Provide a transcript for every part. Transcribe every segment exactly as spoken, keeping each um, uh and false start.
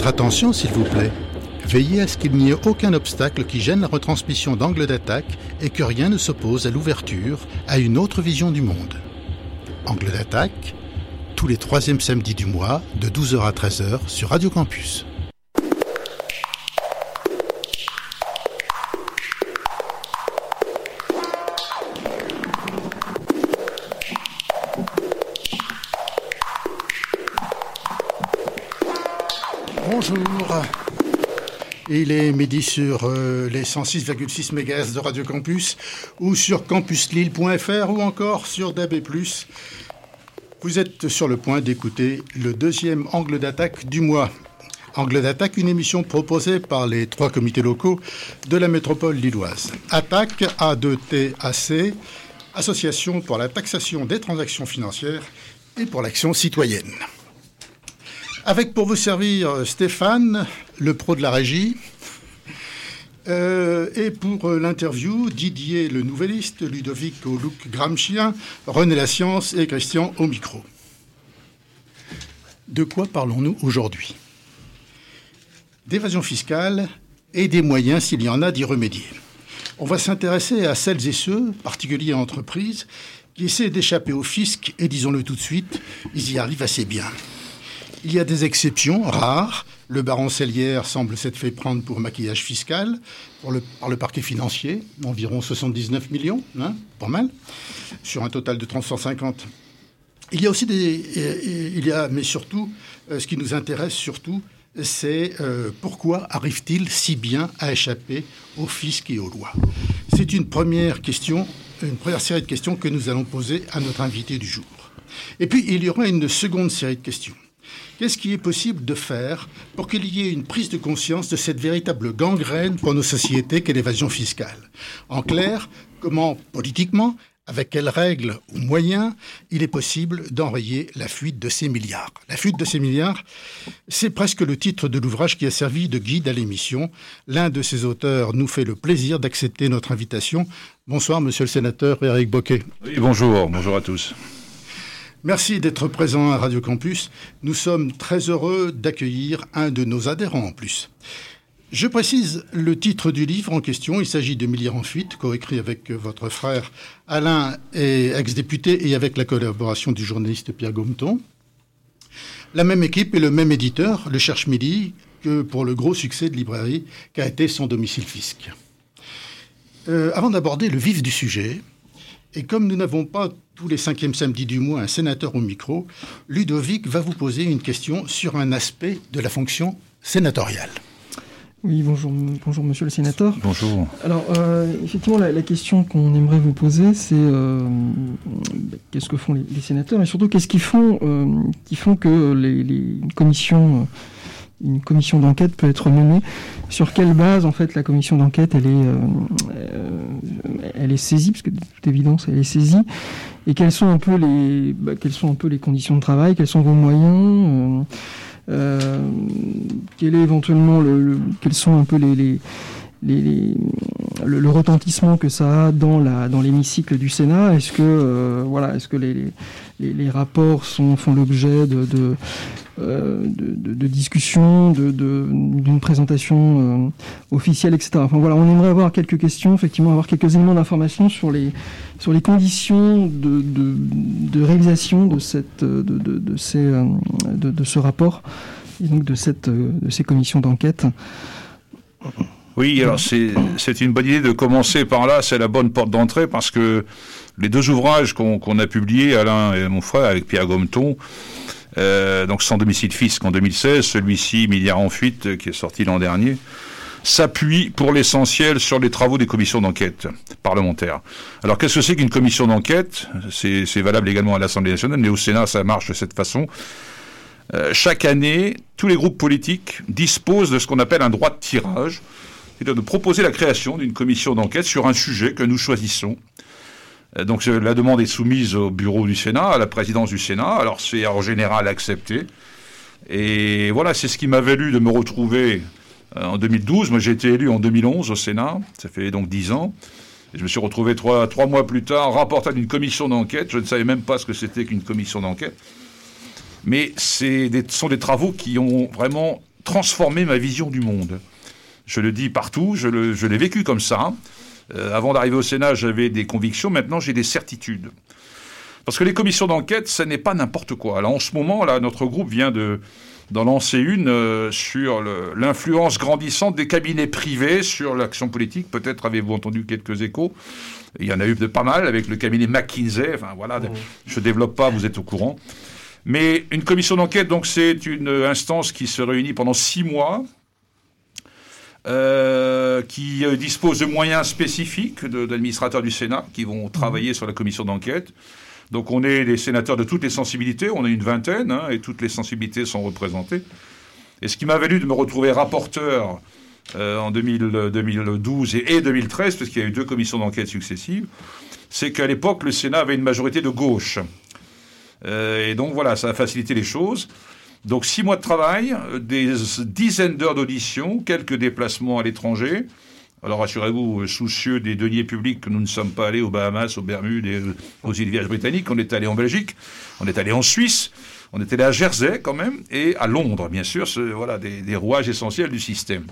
Votre attention, s'il vous plaît. Veillez à ce qu'il n'y ait aucun obstacle qui gêne la retransmission d'Angle d'attaque et que rien ne s'oppose à l'ouverture à une autre vision du monde. Angle d'attaque, tous les troisièmes samedis du mois, de douze heures à treize heures sur Radio Campus. Bonjour. Il est midi sur euh, les cent six virgule six mégahertz de Radio Campus ou sur campus lille point f r ou encore sur D A B plus. Vous êtes sur le point d'écouter le deuxième Angle d'attaque du mois. Angle d'attaque, une émission proposée par les trois comités locaux de la métropole lilloise. Attaque, A deux T A C, Association pour la taxation des transactions financières et pour l'action citoyenne. Avec pour vous servir Stéphane, le pro de la régie, euh, et pour l'interview, Didier le nouvelliste, Ludovic au look gramscien, René la science et Christian au micro. De quoi parlons-nous aujourd'hui ? D'évasion fiscale et des moyens, s'il y en a, d'y remédier. On va s'intéresser à celles et ceux, particuliers entreprises, qui essaient d'échapper au fisc et, disons-le tout de suite, ils y arrivent assez bien. Il y a des exceptions rares. Le baron Sellière semble s'être fait prendre pour maquillage fiscal pour le, par le parquet financier, environ soixante-dix-neuf millions, hein, pas mal, sur un total de trois cent cinquante. Il y a aussi des... Il y a, mais surtout, euh, ce qui nous intéresse surtout, c'est euh, pourquoi arrive-t-il si bien à échapper au fisc et aux lois ? C'est une première question, une première série de questions que nous allons poser à notre invité du jour. Et puis, il y aura une seconde série de questions. Qu'est-ce qui est possible de faire pour qu'il y ait une prise de conscience de cette véritable gangrène pour nos sociétés qu'est l'évasion fiscale ? En clair, comment, politiquement, avec quelles règles ou moyens, il est possible d'enrayer la fuite de ces milliards ? La fuite de ces milliards, c'est presque le titre de l'ouvrage qui a servi de guide à l'émission. L'un de ses auteurs nous fait le plaisir d'accepter notre invitation. Bonsoir, monsieur le sénateur Éric Bocquet. Oui, bonjour, bonjour à tous. Merci d'être présent à Radio Campus. Nous sommes très heureux d'accueillir un de nos adhérents en plus. Je précise le titre du livre en question. Il s'agit de Milliards en fuite, coécrit avec votre frère Alain, et ex-député, et avec la collaboration du journaliste Pierre Gometon. La même équipe et le même éditeur, le Cherche Midi, que pour le gros succès de librairie qu'a été son domicile fisc. Euh, avant d'aborder le vif du sujet, et comme nous n'avons pas tous les cinquièmes samedis du mois un sénateur au micro, Ludovic va vous poser une question sur un aspect de la fonction sénatoriale. Oui, bonjour, bonjour monsieur le sénateur. Bonjour. Alors, euh, effectivement, la, la question qu'on aimerait vous poser, c'est euh, bah, qu'est-ce que font les, les sénateurs et surtout qu'est-ce qu'ils font, euh, qui font que les, les commissions... Une commission d'enquête peut être menée. Sur quelle base, en fait, la commission d'enquête, elle est, euh, euh, elle est saisie, parce que de toute évidence, elle est saisie. Et quelles sont un peu les, bah, quelles sont un peu les conditions de travail, quels sont vos moyens, euh, euh, quel est éventuellement le, le, quels sont un peu les, les, les, les le, le retentissement que ça a dans la, dans l'hémicycle du Sénat. Est-ce que, euh, voilà, est-ce que les, les, les rapports sont, font l'objet de, de Euh, de, de, de discussion, de, de, d'une présentation euh, officielle, et cetera. Enfin voilà, on aimerait avoir quelques questions, effectivement, avoir quelques éléments d'information sur les sur les conditions de, de, de réalisation de cette de, de, de ces de, de ce rapport et donc de cette de ces commissions d'enquête. Oui, alors c'est c'est une bonne idée de commencer par là, c'est la bonne porte d'entrée parce que les deux ouvrages qu'on, qu'on a publiés, Alain et mon frère avec Pierre Gometon, Euh, donc sans domicile fisc en deux mille seize, celui-ci, Milliards en fuite, euh, qui est sorti l'an dernier, s'appuie pour l'essentiel sur les travaux des commissions d'enquête parlementaires. Alors qu'est-ce que c'est qu'une commission d'enquête ? c'est, c'est valable également à l'Assemblée nationale, mais au Sénat ça marche de cette façon. Euh, chaque année, tous les groupes politiques disposent de ce qu'on appelle un droit de tirage, c'est-à-dire de proposer la création d'une commission d'enquête sur un sujet que nous choisissons. Donc la demande est soumise au bureau du Sénat, à la présidence du Sénat. Alors c'est en général accepté. Et voilà, c'est ce qui m'a valu de me retrouver en deux mille douze. Moi j'ai été élu en deux mille onze au Sénat, ça fait donc dix ans. Et je me suis retrouvé trois, trois mois plus tard, rapporteur d'une commission d'enquête. Je ne savais même pas ce que c'était qu'une commission d'enquête. Mais c'est des, ce sont des travaux qui ont vraiment transformé ma vision du monde. Je le dis partout, je, le, je l'ai vécu comme ça. Euh, avant d'arriver au Sénat, j'avais des convictions, maintenant j'ai des certitudes. Parce que les commissions d'enquête, ça n'est pas n'importe quoi. Alors en ce moment, là, notre groupe vient de, d'en lancer une euh, sur le, l'influence grandissante des cabinets privés sur l'action politique. Peut-être avez-vous entendu quelques échos. Il y en a eu de pas mal avec le cabinet McKinsey. Enfin voilà, mmh. Je ne développe pas, vous êtes au courant. Mais une commission d'enquête, donc, c'est une instance qui se réunit pendant six mois, euh, qui euh, dispose de moyens spécifiques de, d'administrateurs du Sénat qui vont travailler mmh. sur la commission d'enquête. Donc on est des sénateurs de toutes les sensibilités, on est une vingtaine, hein, et toutes les sensibilités sont représentées. Et ce qui m'a valu de me retrouver rapporteur euh, en deux mille, deux mille douze et, et deux mille treize, parce qu'il y a eu deux commissions d'enquête successives, c'est qu'à l'époque, le Sénat avait une majorité de gauche. Euh, et donc voilà, ça a facilité les choses. Donc six mois de travail, des dizaines d'heures d'audition, quelques déplacements à l'étranger. Alors rassurez-vous, soucieux des deniers publics, que nous ne sommes pas allés aux Bahamas, aux Bermudes et aux îles Vierges britanniques. On est allé en Belgique, on est allé en Suisse, on est allé à Jersey quand même, et à Londres, bien sûr, ce, voilà, des, des rouages essentiels du système.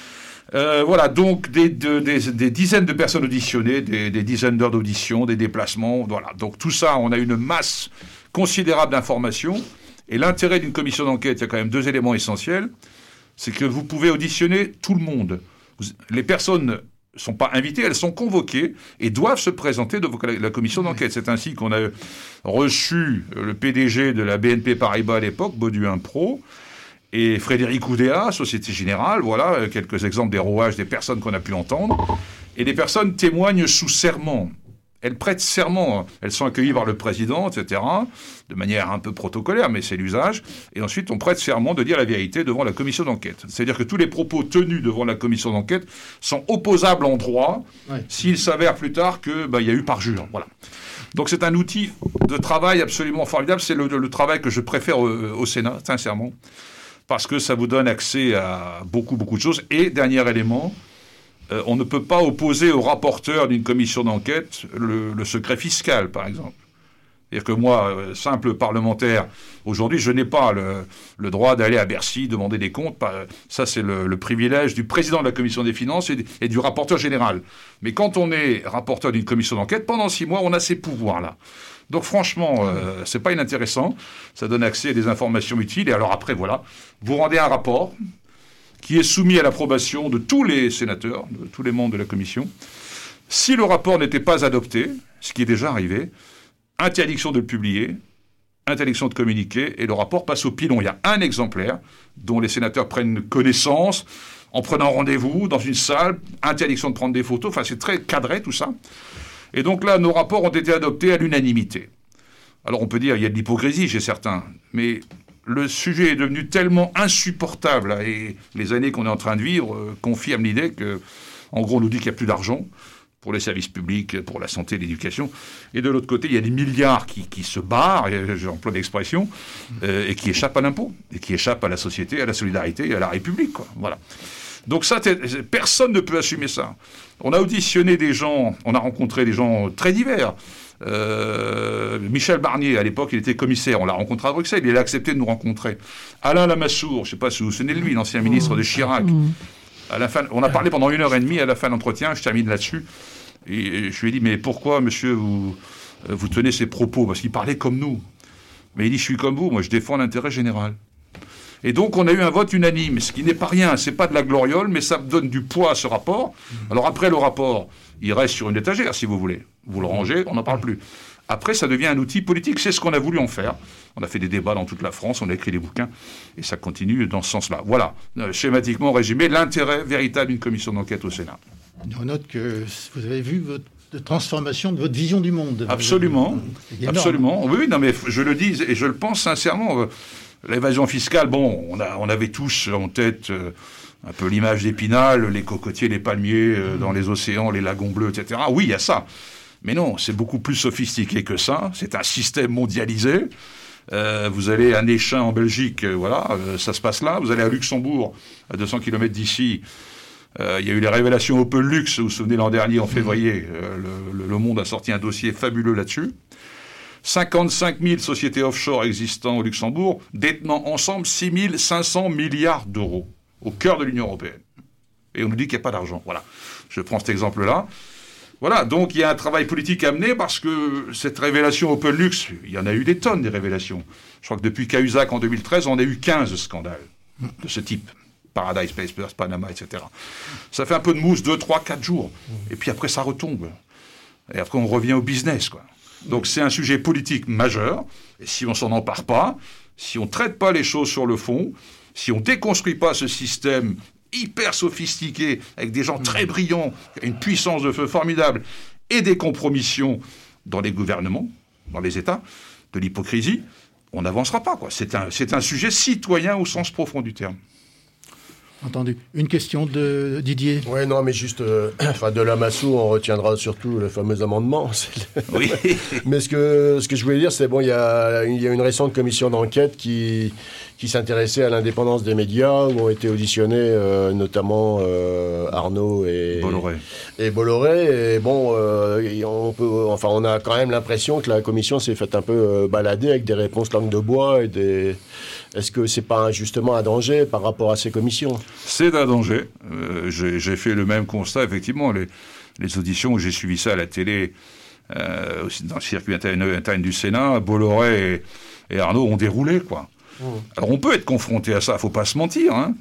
Euh, voilà, donc des, de, des, des dizaines de personnes auditionnées, des, des dizaines d'heures d'audition, des déplacements, voilà. Donc tout ça, on a une masse considérable d'informations. Et l'intérêt d'une commission d'enquête, il y a quand même deux éléments essentiels. C'est que vous pouvez auditionner tout le monde. Les personnes ne sont pas invitées, elles sont convoquées et doivent se présenter devant la commission d'enquête. C'est ainsi qu'on a reçu le P D G de la B N P Paribas à l'époque, Bauduin Pro, et Frédéric Oudéa, Société Générale. Voilà quelques exemples des rouages des personnes qu'on a pu entendre. Et les personnes témoignent sous serment. Elles prêtent serment, elles sont accueillies par le président, et cetera, de manière un peu protocolaire, mais c'est l'usage. Et ensuite, on prête serment de dire la vérité devant la commission d'enquête. C'est-à-dire que tous les propos tenus devant la commission d'enquête sont opposables en droit, ouais. S'il s'avère plus tard qu'il bah, y a eu parjure. Voilà. Donc c'est un outil de travail absolument formidable. C'est le, le travail que je préfère au, au Sénat, sincèrement, parce que ça vous donne accès à beaucoup, beaucoup de choses. Et dernier élément, Euh, on ne peut pas opposer au rapporteur d'une commission d'enquête le, le secret fiscal, par exemple. C'est-à-dire que moi, euh, simple parlementaire, aujourd'hui, je n'ai pas le, le droit d'aller à Bercy demander des comptes. Ça, c'est le, le privilège du président de la commission des finances et, et du rapporteur général. Mais quand on est rapporteur d'une commission d'enquête, pendant six mois, on a ces pouvoirs-là. Donc franchement, euh, c'est pas inintéressant. Ça donne accès à des informations utiles. Et alors après, voilà, vous rendez un rapport qui est soumis à l'approbation de tous les sénateurs, de tous les membres de la commission. Si le rapport n'était pas adopté, ce qui est déjà arrivé, interdiction de le publier, interdiction de communiquer, et le rapport passe au pilon. Il y a un exemplaire dont les sénateurs prennent connaissance en prenant rendez-vous dans une salle, interdiction de prendre des photos, enfin c'est très cadré tout ça. Et donc là, nos rapports ont été adoptés à l'unanimité. Alors on peut dire qu'il y a de l'hypocrisie chez certains, mais le sujet est devenu tellement insupportable, et les années qu'on est en train de vivre euh, confirment l'idée que, en gros, on nous dit qu'il n'y a plus d'argent pour les services publics, pour la santé, l'éducation, et de l'autre côté, il y a des milliards qui, qui se barrent, et j'emploie l'expression, euh, et qui échappent à l'impôt, et qui échappent à la société, à la solidarité et à la République, quoi. Voilà. Donc ça, personne ne peut assumer ça. On a auditionné des gens, on a rencontré des gens très divers. Euh, Michel Barnier, à l'époque, il était commissaire. On l'a rencontré à Bruxelles. Il a accepté de nous rencontrer. Alain Lamassoure, je ne sais pas si vous vous souvenez de lui, l'ancien ministre de Chirac. À la fin, on a parlé pendant une heure et demie. À la fin de l'entretien, je termine là-dessus. Et je lui ai dit, mais pourquoi, monsieur, vous, vous tenez ces propos? Parce qu'il parlait comme nous. Mais il dit, je suis comme vous. Moi, je défends l'intérêt général. Et donc, on a eu un vote unanime, ce qui n'est pas rien. C'est pas de la gloriole, mais ça donne du poids à ce rapport. Alors après, le rapport, il reste sur une étagère, si vous voulez. Vous le rangez, on n'en parle plus. Après, ça devient un outil politique. C'est ce qu'on a voulu en faire. On a fait des débats dans toute la France, on a écrit des bouquins, et ça continue dans ce sens-là. Voilà, euh, schématiquement résumé, l'intérêt véritable d'une commission d'enquête au Sénat. On note que vous avez vu votre transformation de votre vision du monde. Absolument, absolument. Oui, non, mais je le dis et je le pense sincèrement. L'évasion fiscale, bon, on, a, on avait tous en tête euh, un peu l'image d'Épinal, les cocotiers, les palmiers euh, dans les océans, les lagons bleus, et cetera. Oui, il y a ça. Mais non, c'est beaucoup plus sophistiqué que ça. C'est un système mondialisé. Euh, vous allez à Néchin en Belgique, euh, voilà, euh, ça se passe là. Vous allez à Luxembourg, à deux cents kilomètres d'ici. Euh, il y a eu les révélations Opel Lux, vous vous souvenez l'an dernier, en février. Euh, le, le, le Monde a sorti un dossier fabuleux là-dessus. cinquante-cinq mille sociétés offshore existant au Luxembourg, détenant ensemble six mille cinq cents milliards d'euros au cœur de l'Union européenne. Et on nous dit qu'il n'y a pas d'argent. Voilà. Je prends cet exemple-là. Voilà, donc il y a un travail politique à mener parce que cette révélation OpenLux, il y en a eu des tonnes, des révélations. Je crois que depuis Cahuzac en deux mille treize, on a eu quinze scandales de ce type. Paradise Papers, Panama, et cetera. Ça fait un peu de mousse, deux, trois, quatre jours. Et puis après, ça retombe. Et après, on revient au business, quoi. Donc c'est un sujet politique majeur. Et si on s'en empare pas, si on traite pas les choses sur le fond, si on déconstruit pas ce système hyper sophistiqué, avec des gens très brillants, une puissance de feu formidable, et des compromissions dans les gouvernements, dans les États, de l'hypocrisie, on n'avancera pas, quoi. C'est un, c'est un sujet citoyen au sens profond du terme. Entendu. Une question de Didier. Oui, non, mais juste, euh, enfin, de Lamassoure, on retiendra surtout le fameux amendement. Le... Oui. Mais ce que, ce que je voulais dire, c'est bon, il y a, il y a une récente commission d'enquête qui, qui s'intéressait à l'indépendance des médias, où ont été auditionnés euh, notamment euh, Arnaud et Bolloré. Et Bolloré. Et bon, euh, on peut, enfin, on a quand même l'impression que la commission s'est faite un peu euh, balader avec des réponses langue de bois et des. Est-ce que c'est pas justement un danger par rapport à ces commissions ? C'est un danger. Euh, j'ai, j'ai fait le même constat, effectivement. Les, les auditions, j'ai suivi ça à la télé, euh, aussi dans le circuit interne, interne du Sénat. Bolloré et, et Arnaud ont déroulé, quoi. Mmh. Alors on peut être confronté à ça, il ne faut pas se mentir. Hein.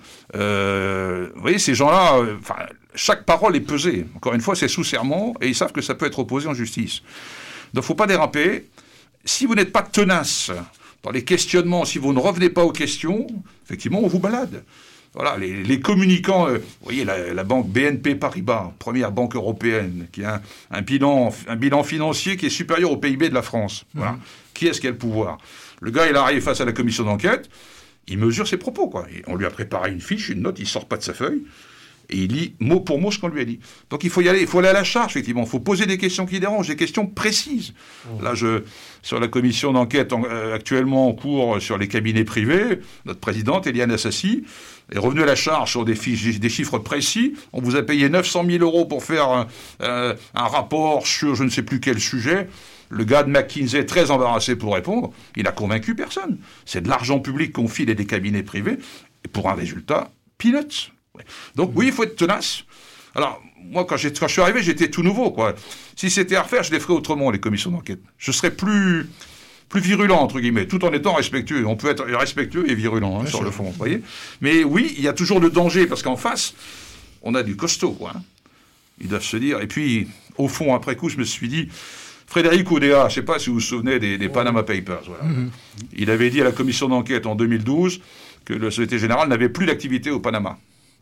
Euh, vous voyez, ces gens-là, euh, chaque parole est pesée. Encore une fois, c'est sous serment et ils savent que ça peut être opposé en justice. Donc il ne faut pas déraper. Si vous n'êtes pas tenace dans les questionnements, si vous ne revenez pas aux questions, effectivement, on vous balade. Voilà, les, les communicants, euh, vous voyez, la, la banque B N P Paribas, première banque européenne, qui a un, un, bilan, un bilan financier qui est supérieur au P I B de la France. Voilà. Mmh. Qui est-ce qui a le pouvoir ? Le gars, il arrive face à la commission d'enquête, il mesure ses propos, quoi. Et on lui a préparé une fiche, une note, il sort pas de sa feuille, et il lit mot pour mot ce qu'on lui a dit. Donc il faut y aller, il faut aller à la charge, effectivement. Il faut poser des questions qui dérangent, des questions précises. Mmh. Là, je, sur la commission d'enquête en, euh, actuellement en cours sur les cabinets privés, notre présidente, Eliane Assassi, est revenue à la charge sur des, fiches, des chiffres précis. On vous a payé neuf cent mille euros pour faire un, euh, un rapport sur je ne sais plus quel sujet. Le gars de McKinsey, très embarrassé pour répondre, il n'a convaincu personne. C'est de l'argent public qu'on file et des cabinets privés, et pour un résultat, peanuts. Donc oui, il faut être tenace. Alors, moi, quand, j'ai, quand je suis arrivé, j'étais tout nouveau, quoi. Si c'était à refaire, je les ferais autrement, les commissions d'enquête. Je serais plus, plus virulent, entre guillemets, tout en étant respectueux. On peut être respectueux et virulent, hein, sur sûr. Le fond, vous voyez. Mais oui, il y a toujours le danger, parce qu'en face, on a du costaud, quoi. Hein. Ils doivent se dire... Et puis, au fond, après coup, je me suis dit... Frédéric Oudéa, je ne sais pas si vous vous souvenez des, des Panama Papers. Voilà. Mm-hmm. Il avait dit à la commission d'enquête en deux mille douze que la Société Générale n'avait plus d'activité au Panama.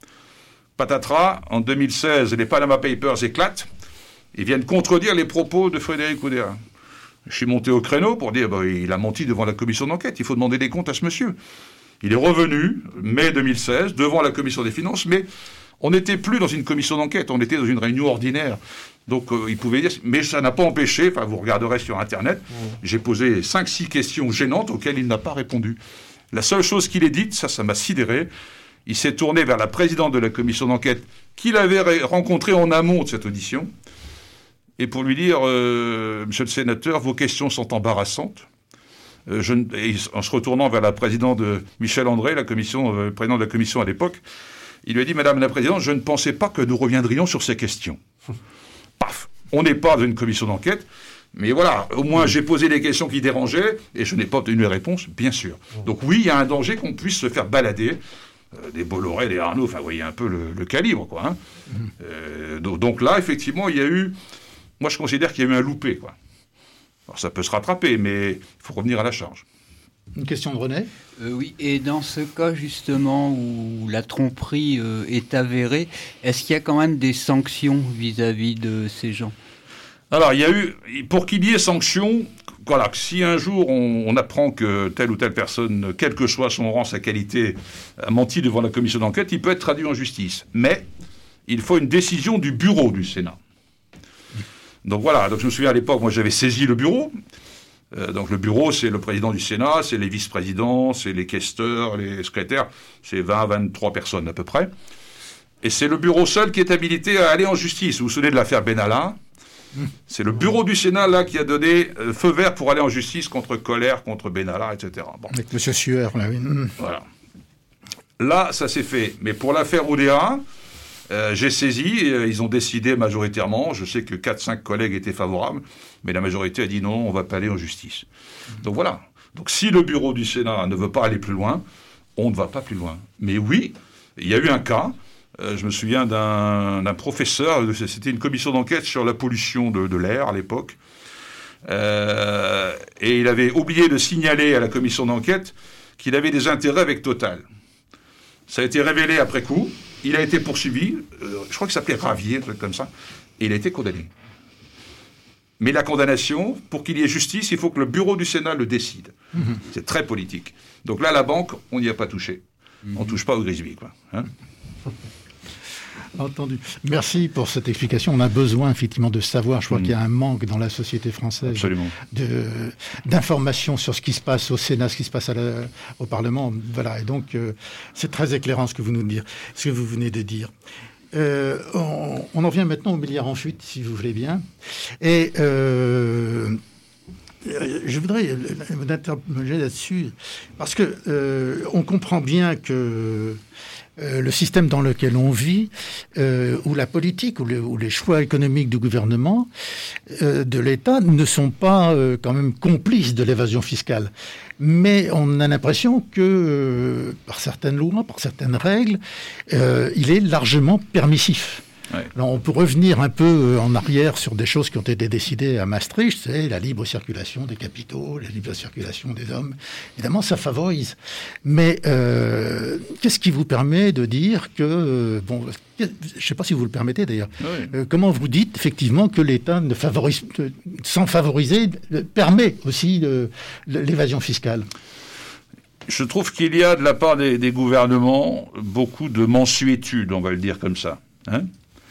Patatras, en deux mille seize, les Panama Papers éclatent. Ils viennent contredire les propos de Frédéric Oudéa. Je suis monté au créneau pour dire bah, il a menti devant la commission d'enquête. Il faut demander des comptes à ce monsieur. Il est revenu, mai deux mille seize, devant la commission des finances, mais on n'était plus dans une commission d'enquête, on était dans une réunion ordinaire. Donc, euh, il pouvait dire... Mais ça n'a pas empêché, enfin, vous regarderez sur Internet, mmh. j'ai posé cinq six questions gênantes auxquelles il n'a pas répondu. La seule chose qu'il ait dite, ça, ça m'a sidéré, il s'est tourné vers la présidente de la commission d'enquête qu'il avait ré- rencontrée en amont de cette audition, et pour lui dire, euh, monsieur le sénateur, vos questions sont embarrassantes. Euh, je, et en se retournant vers la présidente de Michel André, la commission, euh, président de la commission à l'époque, il lui a dit, madame la présidente, je ne pensais pas que nous reviendrions sur ces questions. Paf, on n'est pas dans une commission d'enquête, mais voilà, au moins j'ai posé des questions qui dérangeaient, et je n'ai pas obtenu les réponses, bien sûr. Donc oui, il y a un danger qu'on puisse se faire balader, euh, des Bolloré, des Arnaud, enfin, vous voyez un peu le, le calibre, quoi. Hein. Mmh. Euh, donc, donc là, effectivement, il y a eu, moi je considère qu'il y a eu un loupé, quoi. Alors ça peut se rattraper, mais il faut revenir à la charge. Une question de René ? euh, Oui, et dans ce cas justement où la tromperie euh, est avérée, est-ce qu'il y a quand même des sanctions vis-à-vis de ces gens ? Alors, il y a eu, pour qu'il y ait sanctions, voilà, si un jour on, on apprend que telle ou telle personne, quel que soit son rang, sa qualité, a menti devant la commission d'enquête, il peut être traduit en justice. Mais il faut une décision du bureau du Sénat. Donc voilà, donc je me souviens à l'époque, moi j'avais saisi le bureau. Euh, donc le bureau, c'est le président du Sénat, c'est les vice-présidents, c'est les questeurs, les secrétaires, c'est vingt à vingt-trois personnes à peu près. Et c'est le bureau seul qui est habilité à aller en justice. Vous vous souvenez de l'affaire Benalla ? C'est le bureau du Sénat, là, qui a donné euh, feu vert pour aller en justice contre Colère, contre Benalla, et cetera. Bon. Avec M. Sueur, là, oui. Voilà. Là, ça s'est fait. Mais pour l'affaire Oudéa, euh, j'ai saisi, euh, ils ont décidé majoritairement, je sais que quatre cinq collègues étaient favorables, mais la majorité a dit non, on ne va pas aller en justice. Donc voilà. Donc si le bureau du Sénat ne veut pas aller plus loin, on ne va pas plus loin. Mais oui, il y a eu un cas, euh, je me souviens d'un, d'un professeur, c'était une commission d'enquête sur la pollution de, de l'air à l'époque, euh, et il avait oublié de signaler à la commission d'enquête qu'il avait des intérêts avec Total. Ça a été révélé après coup, il a été poursuivi, euh, je crois qu'il s'appelait Ravier, un truc comme ça, et il a été condamné. Mais la condamnation, pour qu'il y ait justice, il faut que le bureau du Sénat le décide. Mmh. C'est très politique. Donc là, la banque, on n'y a pas touché. Mmh. On ne touche pas au Grisby, quoi. Hein. Entendu. Merci pour cette explication. On a besoin, effectivement, de savoir. Je crois mmh. qu'il y a un manque dans la société française de, d'informations sur ce qui se passe au Sénat, ce qui se passe à la, au Parlement. Voilà. Et donc, euh, c'est très éclairant ce que vous nous dire, ce que vous venez de dire. Euh, on, on en vient maintenant au milliard en fuite, si vous voulez bien. Et euh, je voudrais vous interroger là-dessus, parce que euh, on comprend bien que euh, le système dans lequel on vit, euh, où la politique, où, le, où les choix économiques du gouvernement, euh, de l'État, ne sont pas euh, quand même complices de l'évasion fiscale. Mais on a l'impression que, euh, par certaines lois, par certaines règles, euh, il est largement permissif. Ouais. Alors on peut revenir un peu en arrière sur des choses qui ont été décidées à Maastricht, c'est la libre circulation des capitaux, la libre circulation des hommes. Évidemment, ça favorise. Mais euh, qu'est-ce qui vous permet de dire que... Euh, bon, je ne sais pas si vous le permettez d'ailleurs. Oui. Euh, comment vous dites effectivement que l'État, ne favorise, sans favoriser, permet aussi le, l'évasion fiscale ? Je trouve qu'il y a de la part des, des gouvernements beaucoup de mansuétude, on va le dire comme ça. Hein ?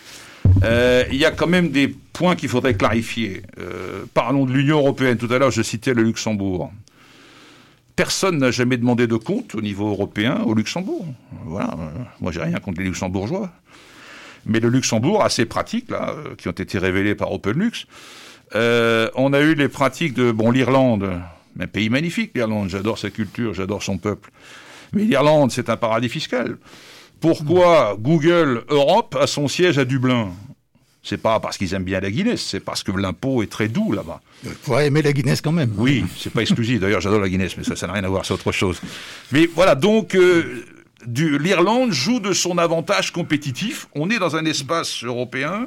Euh, il y a quand même des points qu'il faudrait clarifier. Euh, parlons de l'Union européenne. Tout à l'heure, je citais le Luxembourg. Personne n'a jamais demandé de compte au niveau européen au Luxembourg. Voilà. Moi, j'ai rien contre les Luxembourgeois. Mais le Luxembourg a ses pratiques, là, qui ont été révélées par OpenLux. Euh, on a eu les pratiques de, bon, l'Irlande, un pays magnifique, l'Irlande. J'adore sa culture, j'adore son peuple. Mais l'Irlande, c'est un paradis fiscal. Pourquoi Google Europe a son siège à Dublin ? C'est pas parce qu'ils aiment bien la Guinness, c'est parce que l'impôt est très doux là-bas. Il faudrait aimer la Guinness quand même. Oui, c'est pas exclusif. D'ailleurs, j'adore la Guinness, mais ça, ça n'a rien à voir, c'est autre chose. Mais voilà, donc, euh, du, l'Irlande joue de son avantage compétitif. On est dans un espace européen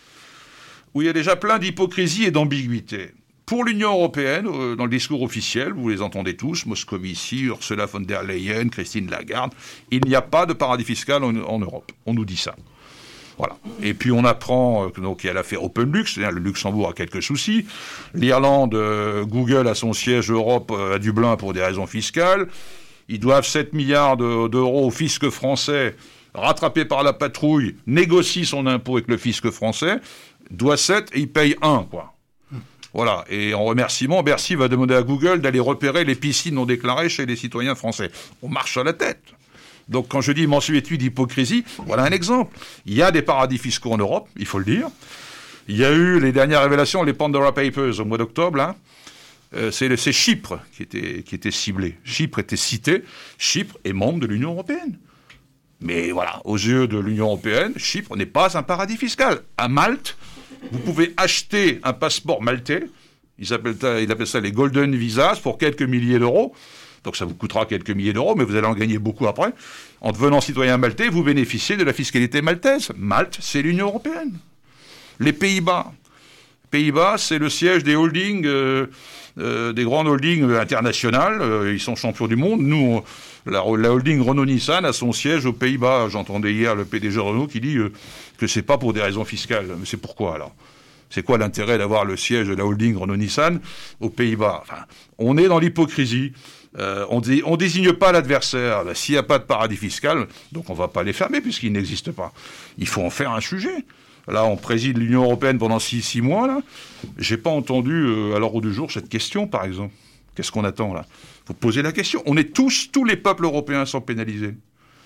où il y a déjà plein d'hypocrisie et d'ambiguïté. Pour l'Union européenne, euh, dans le discours officiel, vous les entendez tous, Moscovici, Ursula von der Leyen, Christine Lagarde, il n'y a pas de paradis fiscal en, en Europe. On nous dit ça. Voilà. Et puis on apprend euh, donc il y a l'affaire OpenLux, c'est-à-dire le Luxembourg a quelques soucis. L'Irlande, euh, Google a son siège Europe euh, à Dublin pour des raisons fiscales. Ils doivent sept milliards de, d'euros au fisc français, rattrapé par la patrouille, négocie son impôt avec le fisc français, doit sept et il paye un, quoi. Voilà, et en remerciement, Bercy va demander à Google d'aller repérer les piscines non déclarées chez les citoyens français. On marche sur la tête. Donc quand je dis mansuétude, hypocrisie, voilà un exemple. Il y a des paradis fiscaux en Europe, il faut le dire. Il y a eu les dernières révélations, les Pandora Papers au mois d'octobre, là. Euh, c'est, c'est Chypre qui était, qui était ciblé. Chypre était cité. Chypre est membre de l'Union européenne. Mais voilà, aux yeux de l'Union européenne, Chypre n'est pas un paradis fiscal. À Malte, vous pouvez acheter un passeport maltais, ils appellent, ça, ils appellent ça les Golden Visas, pour quelques milliers d'euros. Donc ça vous coûtera quelques milliers d'euros, mais vous allez en gagner beaucoup après. En devenant citoyen maltais, vous bénéficiez de la fiscalité maltaise. Malte, c'est l'Union européenne. Les Pays-Bas. Pays-Bas, c'est le siège des holdings, euh, euh, des grandes holdings internationales. Euh, ils sont champions du monde. Nous, on, la, la holding Renault-Nissan a son siège aux Pays-Bas. J'entendais hier le P D G Renault qui dit euh, que c'est pas pour des raisons fiscales. Mais c'est pourquoi alors ? C'est quoi l'intérêt d'avoir le siège de la holding Renault-Nissan aux Pays-Bas ? Enfin, on est dans l'hypocrisie. Euh, on ne on désigne pas l'adversaire. Là, s'il n'y a pas de paradis fiscal, donc on ne va pas les fermer puisqu'ils n'existent pas. Il faut en faire un sujet. Là, on préside l'Union européenne pendant six, six mois. Là, j'ai pas entendu euh, à l'ordre du jour cette question, par exemple. Qu'est-ce qu'on attend là ? Il faut poser la question. On est tous, tous les peuples européens sont pénalisés.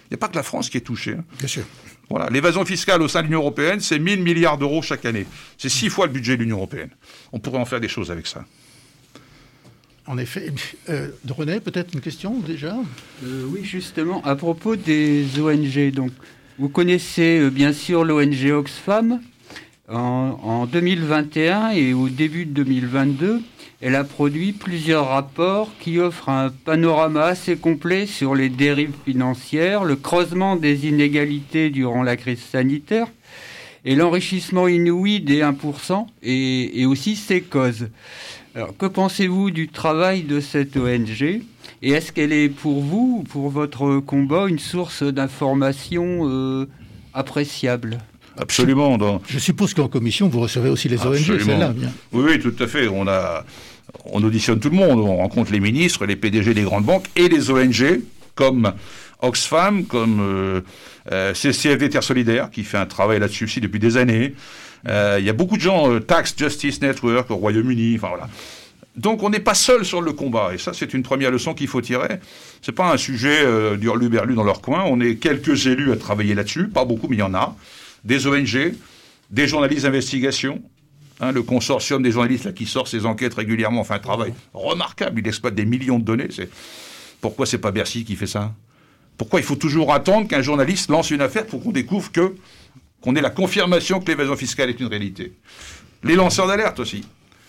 Il n'y a pas que la France qui est touchée. Hein. Bien sûr. Voilà. L'évasion fiscale au sein de l'Union européenne, c'est mille milliards d'euros chaque année. C'est six fois le budget de l'Union européenne. On pourrait en faire des choses avec ça. En effet. Euh, René, peut-être une question déjà euh, Oui, justement, à propos des O N G. Donc, vous connaissez euh, bien sûr l'O N G Oxfam. En, en deux mille vingt et un et au début de deux mille vingt-deux, elle a produit plusieurs rapports qui offrent un panorama assez complet sur les dérives financières, le creusement des inégalités durant la crise sanitaire et l'enrichissement inouï des un pour cent et, et aussi ses causes. Alors, que pensez-vous du travail de cette O N G et est-ce qu'elle est pour vous, pour votre combat, une source d'information euh, appréciable ? Absolument. Dans... Je suppose qu'en commission, vous recevez aussi les O N G, celle-là, bien. Oui, oui, tout à fait. On, a... on auditionne tout le monde. On rencontre les ministres, les P D G des grandes banques et les O N G, comme Oxfam, comme euh, euh, C C F D Terre Solidaire, qui fait un travail là-dessus aussi depuis des années. Il euh, y a beaucoup de gens, euh, Tax Justice Network au Royaume-Uni, enfin voilà. Donc on n'est pas seul sur le combat, et ça c'est une première leçon qu'il faut tirer. C'est pas un sujet euh, d'hurluberlu dans leur coin, on est quelques élus à travailler là-dessus, pas beaucoup mais il y en a, des O N G, des journalistes d'investigation, hein, le consortium des journalistes là, qui sort ses enquêtes régulièrement, fait un travail remarquable, il exploite des millions de données. C'est... Pourquoi c'est pas Bercy qui fait ça ? Pourquoi il faut toujours attendre qu'un journaliste lance une affaire pour qu'on découvre que qu'on ait la confirmation que l'évasion fiscale est une réalité. Les lanceurs d'alerte aussi.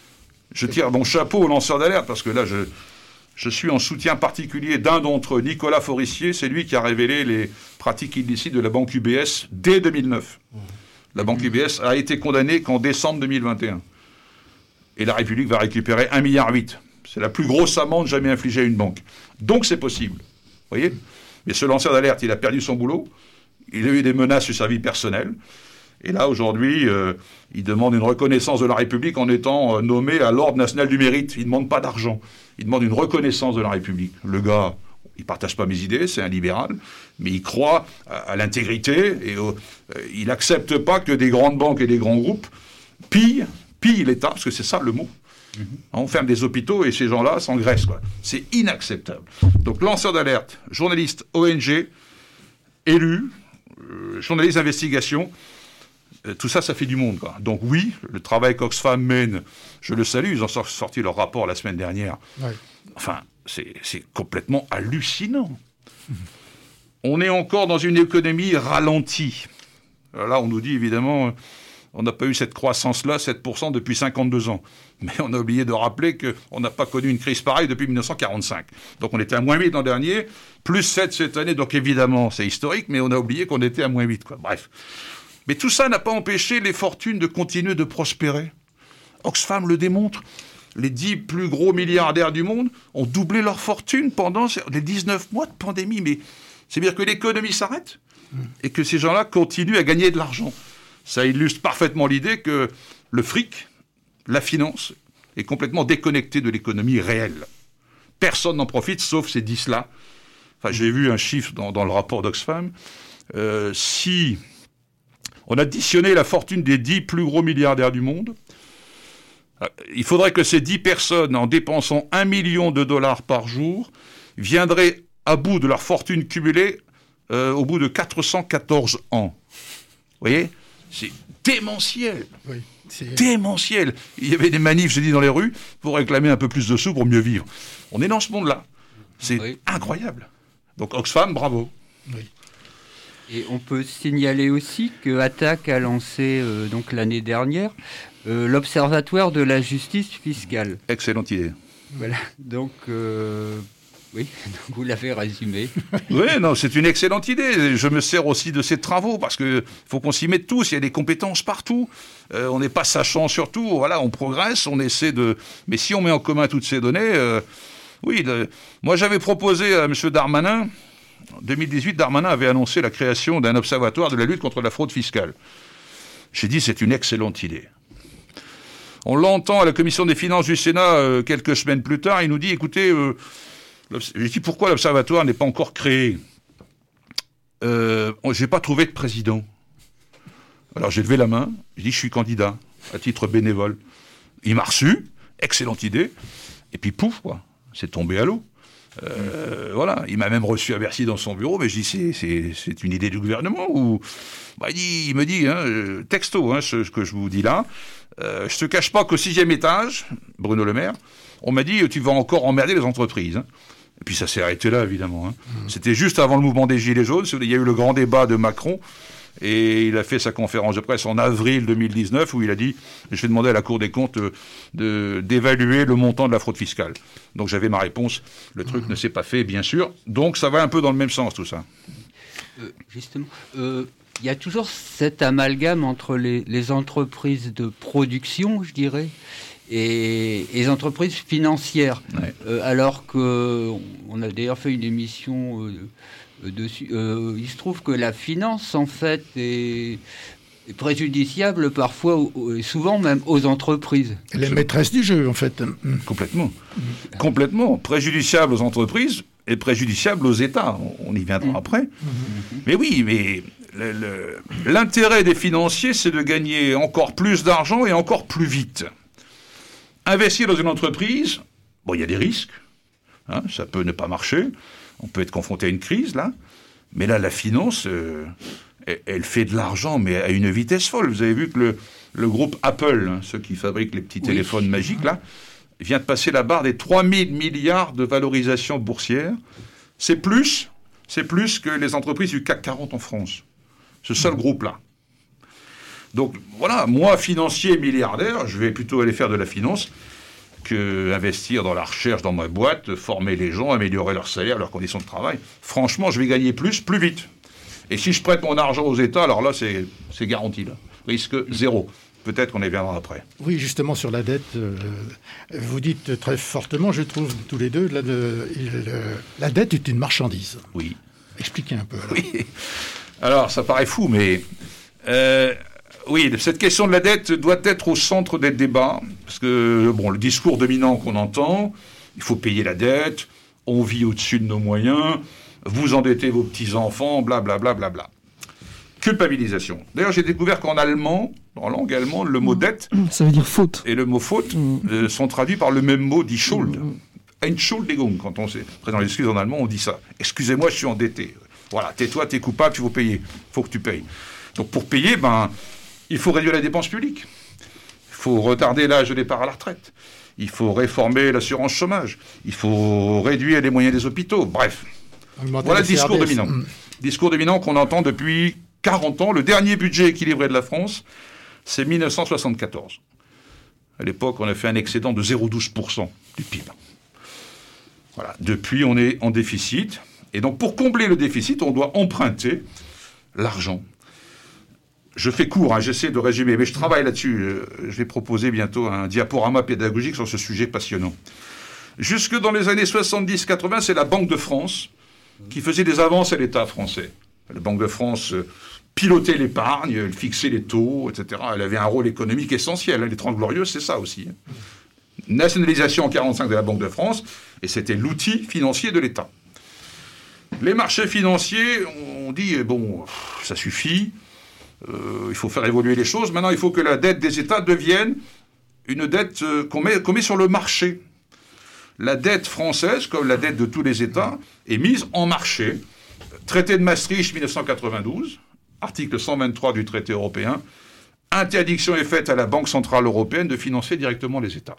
Je tire mon chapeau aux lanceurs d'alerte, parce que là, je, je suis en soutien particulier d'un d'entre eux, Nicolas Forissier, c'est lui qui a révélé les pratiques illicites de la banque U B S dès deux mille neuf. La banque U B S a été condamnée qu'en décembre deux mille vingt et un. Et la République va récupérer un virgule huit milliard. C'est la plus grosse amende jamais infligée à une banque. Donc c'est possible. Vous voyez ? Mais ce lanceur d'alerte, il a perdu son boulot. Il a eu des menaces sur sa vie personnelle. Et là, aujourd'hui, euh, il demande une reconnaissance de la République en étant euh, nommé à l'Ordre national du mérite. Il ne demande pas d'argent. Il demande une reconnaissance de la République. Le gars, il ne partage pas mes idées, c'est un libéral, mais il croit à, à l'intégrité et euh, il n'accepte pas que des grandes banques et des grands groupes pillent, pillent l'État, parce que c'est ça le mot. Mm-hmm. On ferme des hôpitaux et ces gens-là s'engraissent, quoi. C'est inacceptable. Donc, lanceur d'alerte, journaliste, O N G, élus, euh, journalistes d'investigation, euh, tout ça, ça fait du monde, quoi. Donc oui, le travail qu'Oxfam mène, je le salue, ils ont sorti leur rapport la semaine dernière. Ouais. Enfin, c'est, c'est complètement hallucinant. Mmh. On est encore dans une économie ralentie. Alors là, on nous dit évidemment, on n'a pas eu cette croissance-là, sept pour cent depuis cinquante-deux ans. Mais on a oublié de rappeler qu'on n'a pas connu une crise pareille depuis dix-neuf cent quarante-cinq. Donc on était à moins huit l'an dernier, plus sept cette année. Donc évidemment, c'est historique, mais on a oublié qu'on était à moins huit, quoi. Bref. Mais tout ça n'a pas empêché les fortunes de continuer de prospérer. Oxfam le démontre. Les dix plus gros milliardaires du monde ont doublé leur fortune pendant les dix-neuf mois de pandémie. Mais c'est-à-dire que l'économie s'arrête et que ces gens-là continuent à gagner de l'argent. Ça illustre parfaitement l'idée que le fric, la finance, est complètement déconnecté de l'économie réelle. Personne n'en profite, sauf ces dix-là. Enfin, j'ai vu un chiffre dans, dans le rapport d'Oxfam. Euh, si on additionnait la fortune des dix plus gros milliardaires du monde, il faudrait que ces dix personnes, en dépensant un million de dollars par jour, viendraient à bout de leur fortune cumulée euh, au bout de quatre cent quatorze ans. Vous voyez ? C'est démentiel. Oui, c'est... Démentiel. Il y avait des manifs, j'ai dit, dans les rues, pour réclamer un peu plus de sous pour mieux vivre. On est dans ce monde-là. C'est oui. Incroyable. Donc Oxfam, bravo. Oui. Et on peut signaler aussi que Attac a lancé euh, donc l'année dernière euh, l'Observatoire de la justice fiscale. Excellente idée. Voilà. Donc euh, oui, donc vous l'avez résumé. Oui, non, c'est une excellente idée. Je me sers aussi de ces travaux parce que faut qu'on s'y mette tous. Il y a des compétences partout. Euh, on n'est pas sachant sur tout. Voilà, on progresse, on essaie de. Mais si on met en commun toutes ces données, euh, oui. Le... Moi, j'avais proposé à M. Darmanin. En deux mille dix-huit, Darmanin avait annoncé la création d'un observatoire de la lutte contre la fraude fiscale. J'ai dit, c'est une excellente idée. On l'entend à la commission des finances du Sénat euh, quelques semaines plus tard. Il nous dit, écoutez, euh, j'ai dit, pourquoi l'observatoire n'est pas encore créé ? euh, Je n'ai pas trouvé de président. Alors j'ai levé la main, j'ai dit, je suis candidat, à titre bénévole. Il m'a reçu, excellente idée. Et puis pouf, quoi, c'est tombé à l'eau. Euh, voilà, il m'a même reçu à Bercy dans son bureau, mais je dis c'est, c'est, c'est une idée du gouvernement ou bah, il, dit, il me dit, hein, texto, hein, ce, ce que je vous dis là, euh, je te cache pas qu'au sixième étage, Bruno Le Maire, on m'a dit tu vas encore emmerder les entreprises. Hein. Et puis ça s'est arrêté là évidemment. Hein. Mmh. C'était juste avant le mouvement des Gilets jaunes, il y a eu le grand débat de Macron. Et il a fait sa conférence de presse en avril deux mille dix-neuf où il a dit « Je vais demander à la Cour des comptes de, d'évaluer le montant de la fraude fiscale ». Donc j'avais ma réponse. Le truc mmh. ne s'est pas fait, bien sûr. Donc ça va un peu dans le même sens, tout ça. Euh, justement, euh, il y a toujours cet amalgame entre les, les entreprises de production, je dirais, et, et les entreprises financières. Ouais. Euh, alors qu'on a d'ailleurs fait une émission... Euh, Dessus. Euh, il se trouve que la finance, en fait, est, est préjudiciable parfois, et souvent même aux entreprises. Elle est maîtresse du jeu, en fait. Complètement. Mmh. Complètement. Préjudiciable aux entreprises et préjudiciable aux États. On y viendra mmh. après. Mmh. Mais oui, mais le, le, l'intérêt des financiers, c'est de gagner encore plus d'argent et encore plus vite. Investir dans une entreprise, bon, il y a des risques. Hein, ça peut ne pas marcher. On peut être confronté à une crise, là. Mais là, la finance, euh, elle, elle fait de l'argent, mais à une vitesse folle. Vous avez vu que le, le groupe Apple, hein, ceux qui fabriquent les petits oui. téléphones magiques, là, vient de passer la barre des trois mille milliards de valorisation boursière. C'est plus, c'est plus que les entreprises du C A C quarante en France. Ce seul mmh. groupe-là. Donc, voilà, moi, financier milliardaire, je vais plutôt aller faire de la finance que investir dans la recherche dans ma boîte, former les gens, améliorer leur salaire, leurs conditions de travail. Franchement, je vais gagner plus, plus vite. Et si je prête mon argent aux États, alors là, c'est, c'est garanti. Là. Risque zéro. Peut-être qu'on y viendra après. Oui, justement, sur la dette, euh, vous dites très fortement, je trouve, tous les deux, la, de, le, la dette est une marchandise. Oui. Expliquez un peu. Alors, oui. Alors ça paraît fou, mais... Euh, Oui, cette question de la dette doit être au centre des débats, parce que bon, le discours dominant qu'on entend, il faut payer la dette, on vit au-dessus de nos moyens, vous endettez vos petits-enfants, blablabla. Bla, bla, bla. Culpabilisation. D'ailleurs, j'ai découvert qu'en allemand, en langue allemande, le mot dette... Ça veut dire faute. Et le mot faute mmh. euh, sont traduits par le même mot, dit Schuld. Mmh. Entschuldigung, quand on s'est présent l'excuse en allemand, on dit ça. Excusez-moi, je suis endetté. Voilà, tais-toi, t'es coupable, tu vas payer. Il faut que tu payes. Donc pour payer, ben... il faut réduire la dépense publique. Il faut retarder l'âge de départ à la retraite. Il faut réformer l'assurance chômage. Il faut réduire les moyens des hôpitaux. Bref. Augmenter voilà le discours dominant. Mmh. Discours dominant qu'on entend depuis quarante ans. Le dernier budget équilibré de la France, c'est dix-neuf cent soixante-quatorze. À l'époque, on a fait un excédent de zéro virgule douze pour cent du P I B. Voilà. Depuis, on est en déficit. Et donc, pour combler le déficit, on doit emprunter l'argent. Je fais court, hein, j'essaie de résumer, mais je travaille là-dessus. Je vais proposer bientôt un diaporama pédagogique sur ce sujet passionnant. Jusque dans les années soixante-dix quatre-vingts, c'est la Banque de France qui faisait des avances à l'État français. La Banque de France pilotait l'épargne, elle fixait les taux, et cetera. Elle avait un rôle économique essentiel. Les Trente Glorieuses, c'est ça aussi. Nationalisation en quarante-cinq de la Banque de France, et c'était l'outil financier de l'État. Les marchés financiers, on dit, bon, ça suffit. Euh, il faut faire évoluer les choses. Maintenant, il faut que la dette des États devienne une dette euh, qu'on met, qu'on met sur le marché. La dette française, comme la dette de tous les États, est mise en marché. Traité de Maastricht dix-neuf cent quatre-vingt-douze, article cent vingt-trois du traité européen. Interdiction est faite à la Banque centrale européenne de financer directement les États.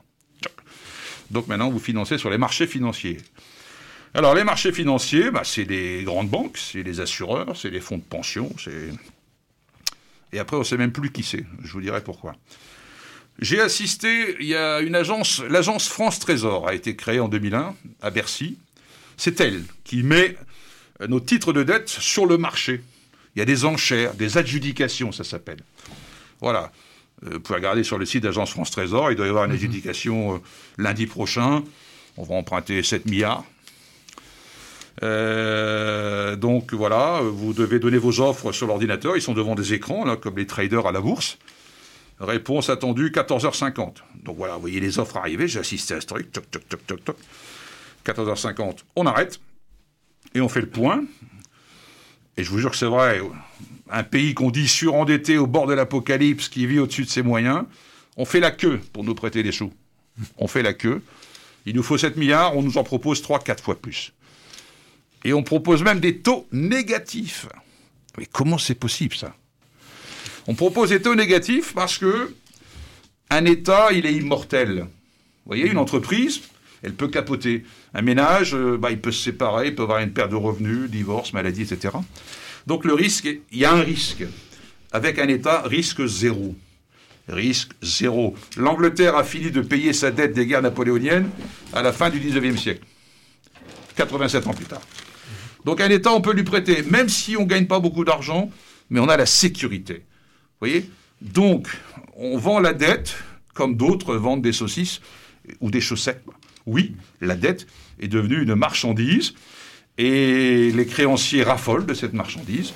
Donc maintenant, vous financez sur les marchés financiers. Alors, les marchés financiers, bah, c'est les grandes banques, c'est les assureurs, c'est les fonds de pension, c'est... Et après, on ne sait même plus qui c'est. Je vous dirai pourquoi. J'ai assisté, il y a une agence, l'agence France Trésor a été créée en deux mille un à Bercy. C'est elle qui met nos titres de dette sur le marché. Il y a des enchères, des adjudications, ça s'appelle. Voilà. Euh, vous pouvez regarder sur le site d'Agence France Trésor, il doit y avoir une adjudication euh, lundi prochain. On va emprunter sept milliards. Euh, donc voilà, vous devez donner vos offres sur l'ordinateur, ils sont devant des écrans, là, comme les traders à la bourse. Réponse attendue, quatorze heures cinquante. Donc voilà, vous voyez les offres arriver, j'ai assisté à ce truc, toc, toc, toc, toc, toc. quatorze heures cinquante, on arrête, et on fait le point. Et je vous jure que c'est vrai, un pays qu'on dit surendetté au bord de l'apocalypse, qui vit au-dessus de ses moyens, on fait la queue pour nous prêter des sous. On fait la queue. Il nous faut sept milliards, on nous en propose trois, quatre fois plus. Et on propose même des taux négatifs. Mais comment c'est possible, ça ? On propose des taux négatifs parce que un État, il est immortel. Vous voyez, une entreprise, elle peut capoter. Un ménage, euh, bah, il peut se séparer, il peut avoir une perte de revenus, divorce, maladie, et cetera. Donc le risque, il y a un risque. Avec un État, risque zéro. Risque zéro. L'Angleterre a fini de payer sa dette des guerres napoléoniennes à la fin du dix-neuvième siècle. quatre-vingt-sept ans plus tard. Donc un État, on peut lui prêter, même si on ne gagne pas beaucoup d'argent, mais on a la sécurité. Vous voyez ? Donc, on vend la dette comme d'autres vendent des saucisses ou des chaussettes. Oui, la dette est devenue une marchandise et les créanciers raffolent de cette marchandise.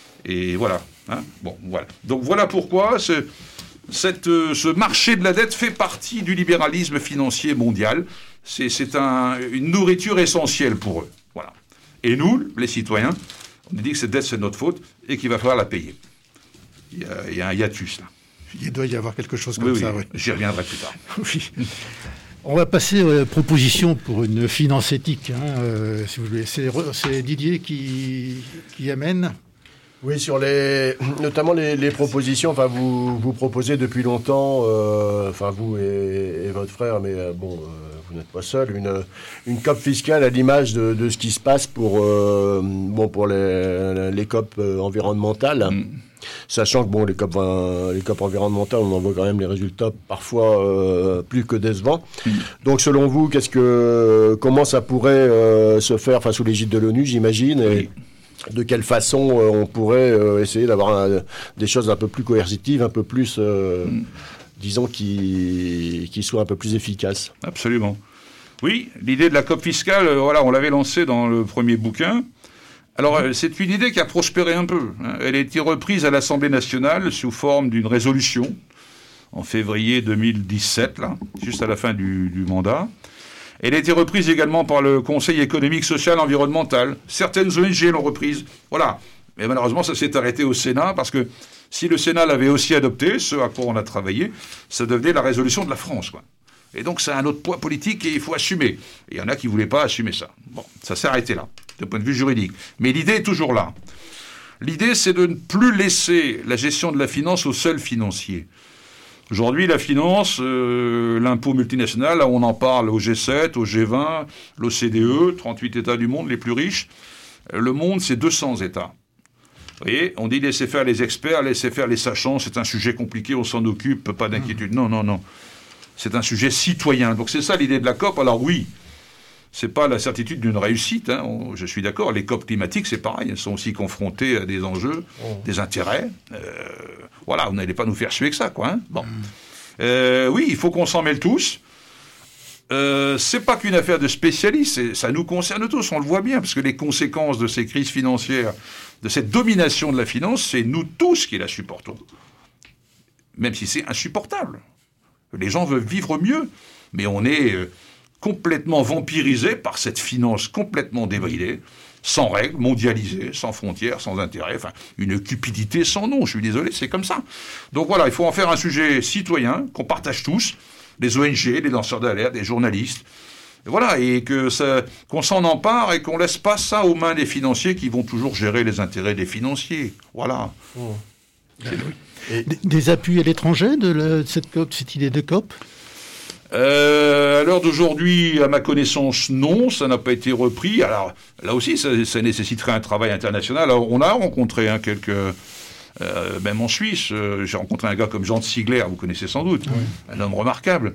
Et voilà. Hein, bon, voilà. Donc voilà pourquoi ce, cette, ce marché de la dette fait partie du libéralisme financier mondial. C'est, c'est un, une nourriture essentielle pour eux. Voilà. Et nous, les citoyens, on dit que cette dette, c'est notre faute et qu'il va falloir la payer. Il y a, il y a un hiatus, là. Il doit y avoir quelque chose comme oui, ça, oui. oui. J'y reviendrai plus tard. Oui. On va passer aux propositions pour une finance éthique, hein, euh, si vous voulez. C'est, c'est Didier qui, qui amène. Oui, sur les, notamment les, les propositions. Enfin, vous vous proposez depuis longtemps, euh, enfin vous et, et votre frère, mais euh, bon, euh, vous n'êtes pas seul. Une une C O P fiscale à l'image de, de ce qui se passe pour euh, bon pour les les C O P environnementales. Mm. Sachant que bon, les C O P, euh, les C O P environnementales, on en voit quand même les résultats parfois euh, plus que décevants. Mmh. Donc, selon vous, qu'est-ce que, comment ça pourrait euh, se faire, enfin, sous l'égide de l'ONU, j'imagine, et oui. De quelle façon euh, on pourrait euh, essayer d'avoir un, des choses un peu plus coercitives, un peu plus, euh, mmh. disons, qui, qui soient un peu plus efficaces. Absolument. Oui, l'idée de la C O P fiscale, euh, voilà, on l'avait lancée dans le premier bouquin. Alors, c'est une idée qui a prospéré un peu. Elle a été reprise à l'Assemblée nationale sous forme d'une résolution en février deux mille dix-sept, là, juste à la fin du, du mandat. Elle a été reprise également par le Conseil économique, social et environnemental. Certaines O N G l'ont reprise. Voilà. Mais malheureusement, ça s'est arrêté au Sénat parce que si le Sénat l'avait aussi adopté, ce à quoi on a travaillé, ça devenait la résolution de la France, quoi. Et donc, c'est un autre poids politique et il faut assumer. Et il y en a qui ne voulaient pas assumer ça. Bon, ça s'est arrêté là, d'un point de vue juridique. Mais l'idée est toujours là. L'idée, c'est de ne plus laisser la gestion de la finance aux seuls financiers. Aujourd'hui, la finance, euh, l'impôt multinational, on en parle au G sept, au G vingt, l'O C D E, trente-huit États du monde les plus riches. Le monde, c'est deux cents États. Vous voyez, on dit laissez faire les experts, laissez faire les sachants, c'est un sujet compliqué, on s'en occupe, pas d'inquiétude. Non, non, non. C'est un sujet citoyen. Donc c'est ça l'idée de la C O P. Alors oui, c'est pas la certitude d'une réussite, hein. On, je suis d'accord. Les C O P climatiques, c'est pareil. Elles sont aussi confrontées à des enjeux, oh. des intérêts. Euh, voilà, vous n'allez pas nous faire suer que ça, quoi. Hein. Bon. Mm. Euh, oui, il faut qu'on s'en mêle tous. Euh, c'est pas qu'une affaire de spécialistes. Ça nous concerne tous. On le voit bien, parce que les conséquences de ces crises financières, de cette domination de la finance, c'est nous tous qui la supportons. Même si c'est insupportable. Les gens veulent vivre mieux, mais on est euh, complètement vampirisé par cette finance complètement débridée, sans règles, mondialisée, sans frontières, sans intérêt, enfin, une cupidité sans nom, je suis désolé, c'est comme ça. Donc voilà, il faut en faire un sujet citoyen, qu'on partage tous, les O N G, les lanceurs d'alerte, les journalistes, et voilà, et que ça, qu'on s'en empare et qu'on laisse pas ça aux mains des financiers qui vont toujours gérer les intérêts des financiers. Voilà. Oh. Et des appuis à l'étranger de, la, de cette C O P, cette idée de C O P euh, À l'heure d'aujourd'hui, à ma connaissance, non, ça n'a pas été repris. Alors là aussi, ça, ça nécessiterait un travail international. Alors on a rencontré hein, quelques... Euh, même en Suisse, euh, j'ai rencontré un gars comme Jean de Sigler, vous connaissez sans doute, oui. Un homme remarquable.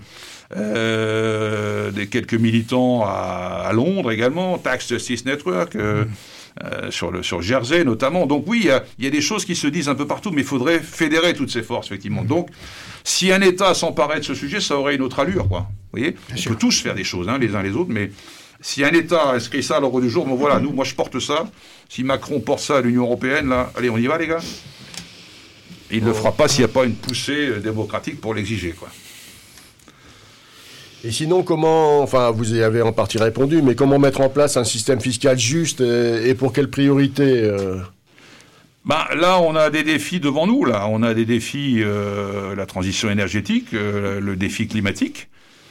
Euh, des quelques militants à, à Londres également, Tax Justice Network... Euh, mmh. Euh, sur, le, sur Jersey notamment. Donc oui, il y, y a des choses qui se disent un peu partout, mais il faudrait fédérer toutes ces forces, effectivement. Mmh. Donc, si un État s'emparait de ce sujet, ça aurait une autre allure, quoi. Vous voyez ? Bien On sûr. Peut tous faire des choses, hein, les uns les autres, mais si un État inscrit ça à l'ordre du jour, bon voilà, nous, moi je porte ça. Si Macron porte ça à l'Union européenne, là, allez, on y va, les gars ? Il ne oh. le fera pas s'il n'y a pas une poussée démocratique pour l'exiger, quoi. Et sinon, comment, enfin, vous y avez en partie répondu, mais comment mettre en place un système fiscal juste et, et pour quelle priorité euh... Ben, là, on a des défis devant nous. Là, on a des défis, euh, la transition énergétique, euh, le défi climatique.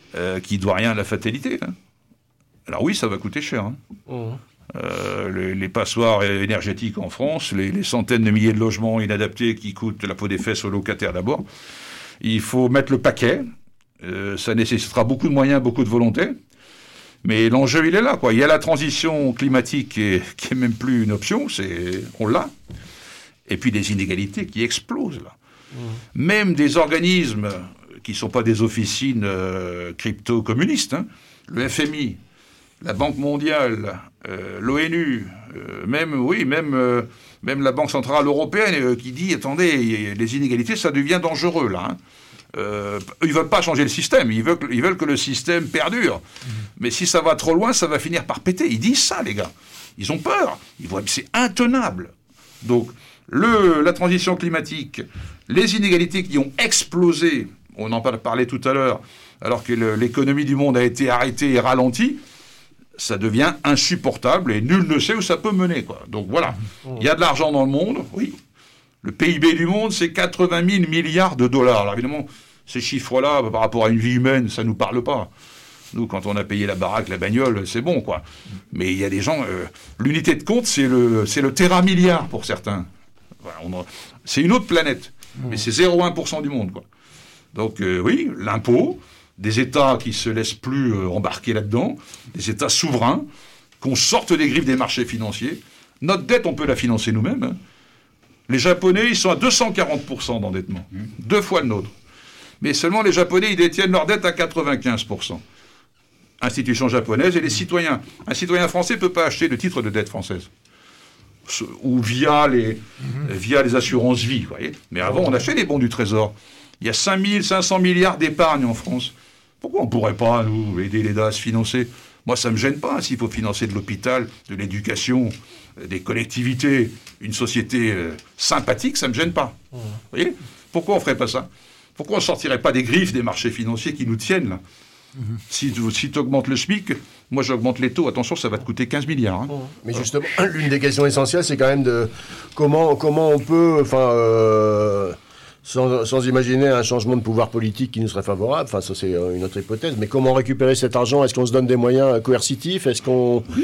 euh, qui ne doit rien à la fatalité. Hein. Alors oui, ça va coûter cher. Hein. Mmh. Euh, les, les passoires énergétiques en France, les, les centaines de milliers de logements inadaptés qui coûtent la peau des fesses aux locataires d'abord. Il faut mettre le paquet. Euh, ça nécessitera beaucoup de moyens, beaucoup de volonté. Mais l'enjeu, il est là, quoi. Il y a la transition climatique qui est, qui est même plus une option, c'est, on l'a. Et puis des inégalités qui explosent, là. Mmh. Même des organismes qui ne sont pas des officines euh, crypto-communistes, hein, le F M I, la Banque mondiale, euh, l'ONU, euh, même, oui, même, euh, même la Banque centrale européenne euh, qui dit, attendez, les inégalités, ça devient dangereux, là. Hein. Euh, ils ne veulent pas changer le système, ils veulent, ils veulent que le système perdure. Mmh. Mais si ça va trop loin, ça va finir par péter. Ils disent ça, les gars. Ils ont peur. Ils voient que c'est intenable. Donc, le, la transition climatique, les inégalités qui ont explosé, on en parlait tout à l'heure, alors que le, l'économie du monde a été arrêtée et ralentie, ça devient insupportable et nul ne sait où ça peut mener, quoi. Donc voilà, il y a de l'argent dans le monde, oui. Le P I B du monde, c'est quatre-vingt mille milliards de dollars. Alors évidemment, ces chiffres-là, par rapport à une vie humaine, ça ne nous parle pas. Nous, quand on a payé la baraque, la bagnole, c'est bon, quoi. Mais il y a des gens... Euh, l'unité de compte, c'est le, c'est le téramilliard pour certains. Voilà, on a, c'est une autre planète. Mais c'est zéro virgule un pour cent du monde, quoi. Donc euh, oui, l'impôt, des États qui ne se laissent plus euh, embarquer là-dedans, des États souverains, qu'on sorte des griffes des marchés financiers. Notre dette, on peut la financer nous-mêmes, hein. Les Japonais, ils sont à deux cent quarante pour cent d'endettement, mmh. deux fois le nôtre. Mais seulement les Japonais, ils détiennent leur dette à quatre-vingt-quinze pour cent. Institutions japonaises et les citoyens. Un citoyen français ne peut pas acheter de titre de dette française. Ou via les, mmh. via les assurances vie, vous voyez. Mais avant, on achetait les bons du Trésor. Il y a cinq mille cinq cents milliards d'épargne en France. Pourquoi on ne pourrait pas, nous, aider l'État à se financer ? Moi, ça ne me gêne pas, hein, s'il faut financer de l'hôpital, de l'éducation, des collectivités, une société euh, sympathique, ça ne me gêne pas. Mmh. Vous voyez ? Pourquoi on ne ferait pas ça ? Pourquoi on ne sortirait pas des griffes des marchés financiers qui nous tiennent, là ? Mmh. Si, si tu augmentes le SMIC, moi j'augmente les taux, attention, ça va te coûter quinze milliards. Hein. Mmh. Mais justement, l'une des questions essentielles, c'est quand même de comment, comment on peut... Enfin, euh, sans, sans imaginer un changement de pouvoir politique qui nous serait favorable, enfin ça c'est une autre hypothèse, mais comment récupérer cet argent ? Est-ce qu'on se donne des moyens coercitifs ? Est-ce qu'on... Oui.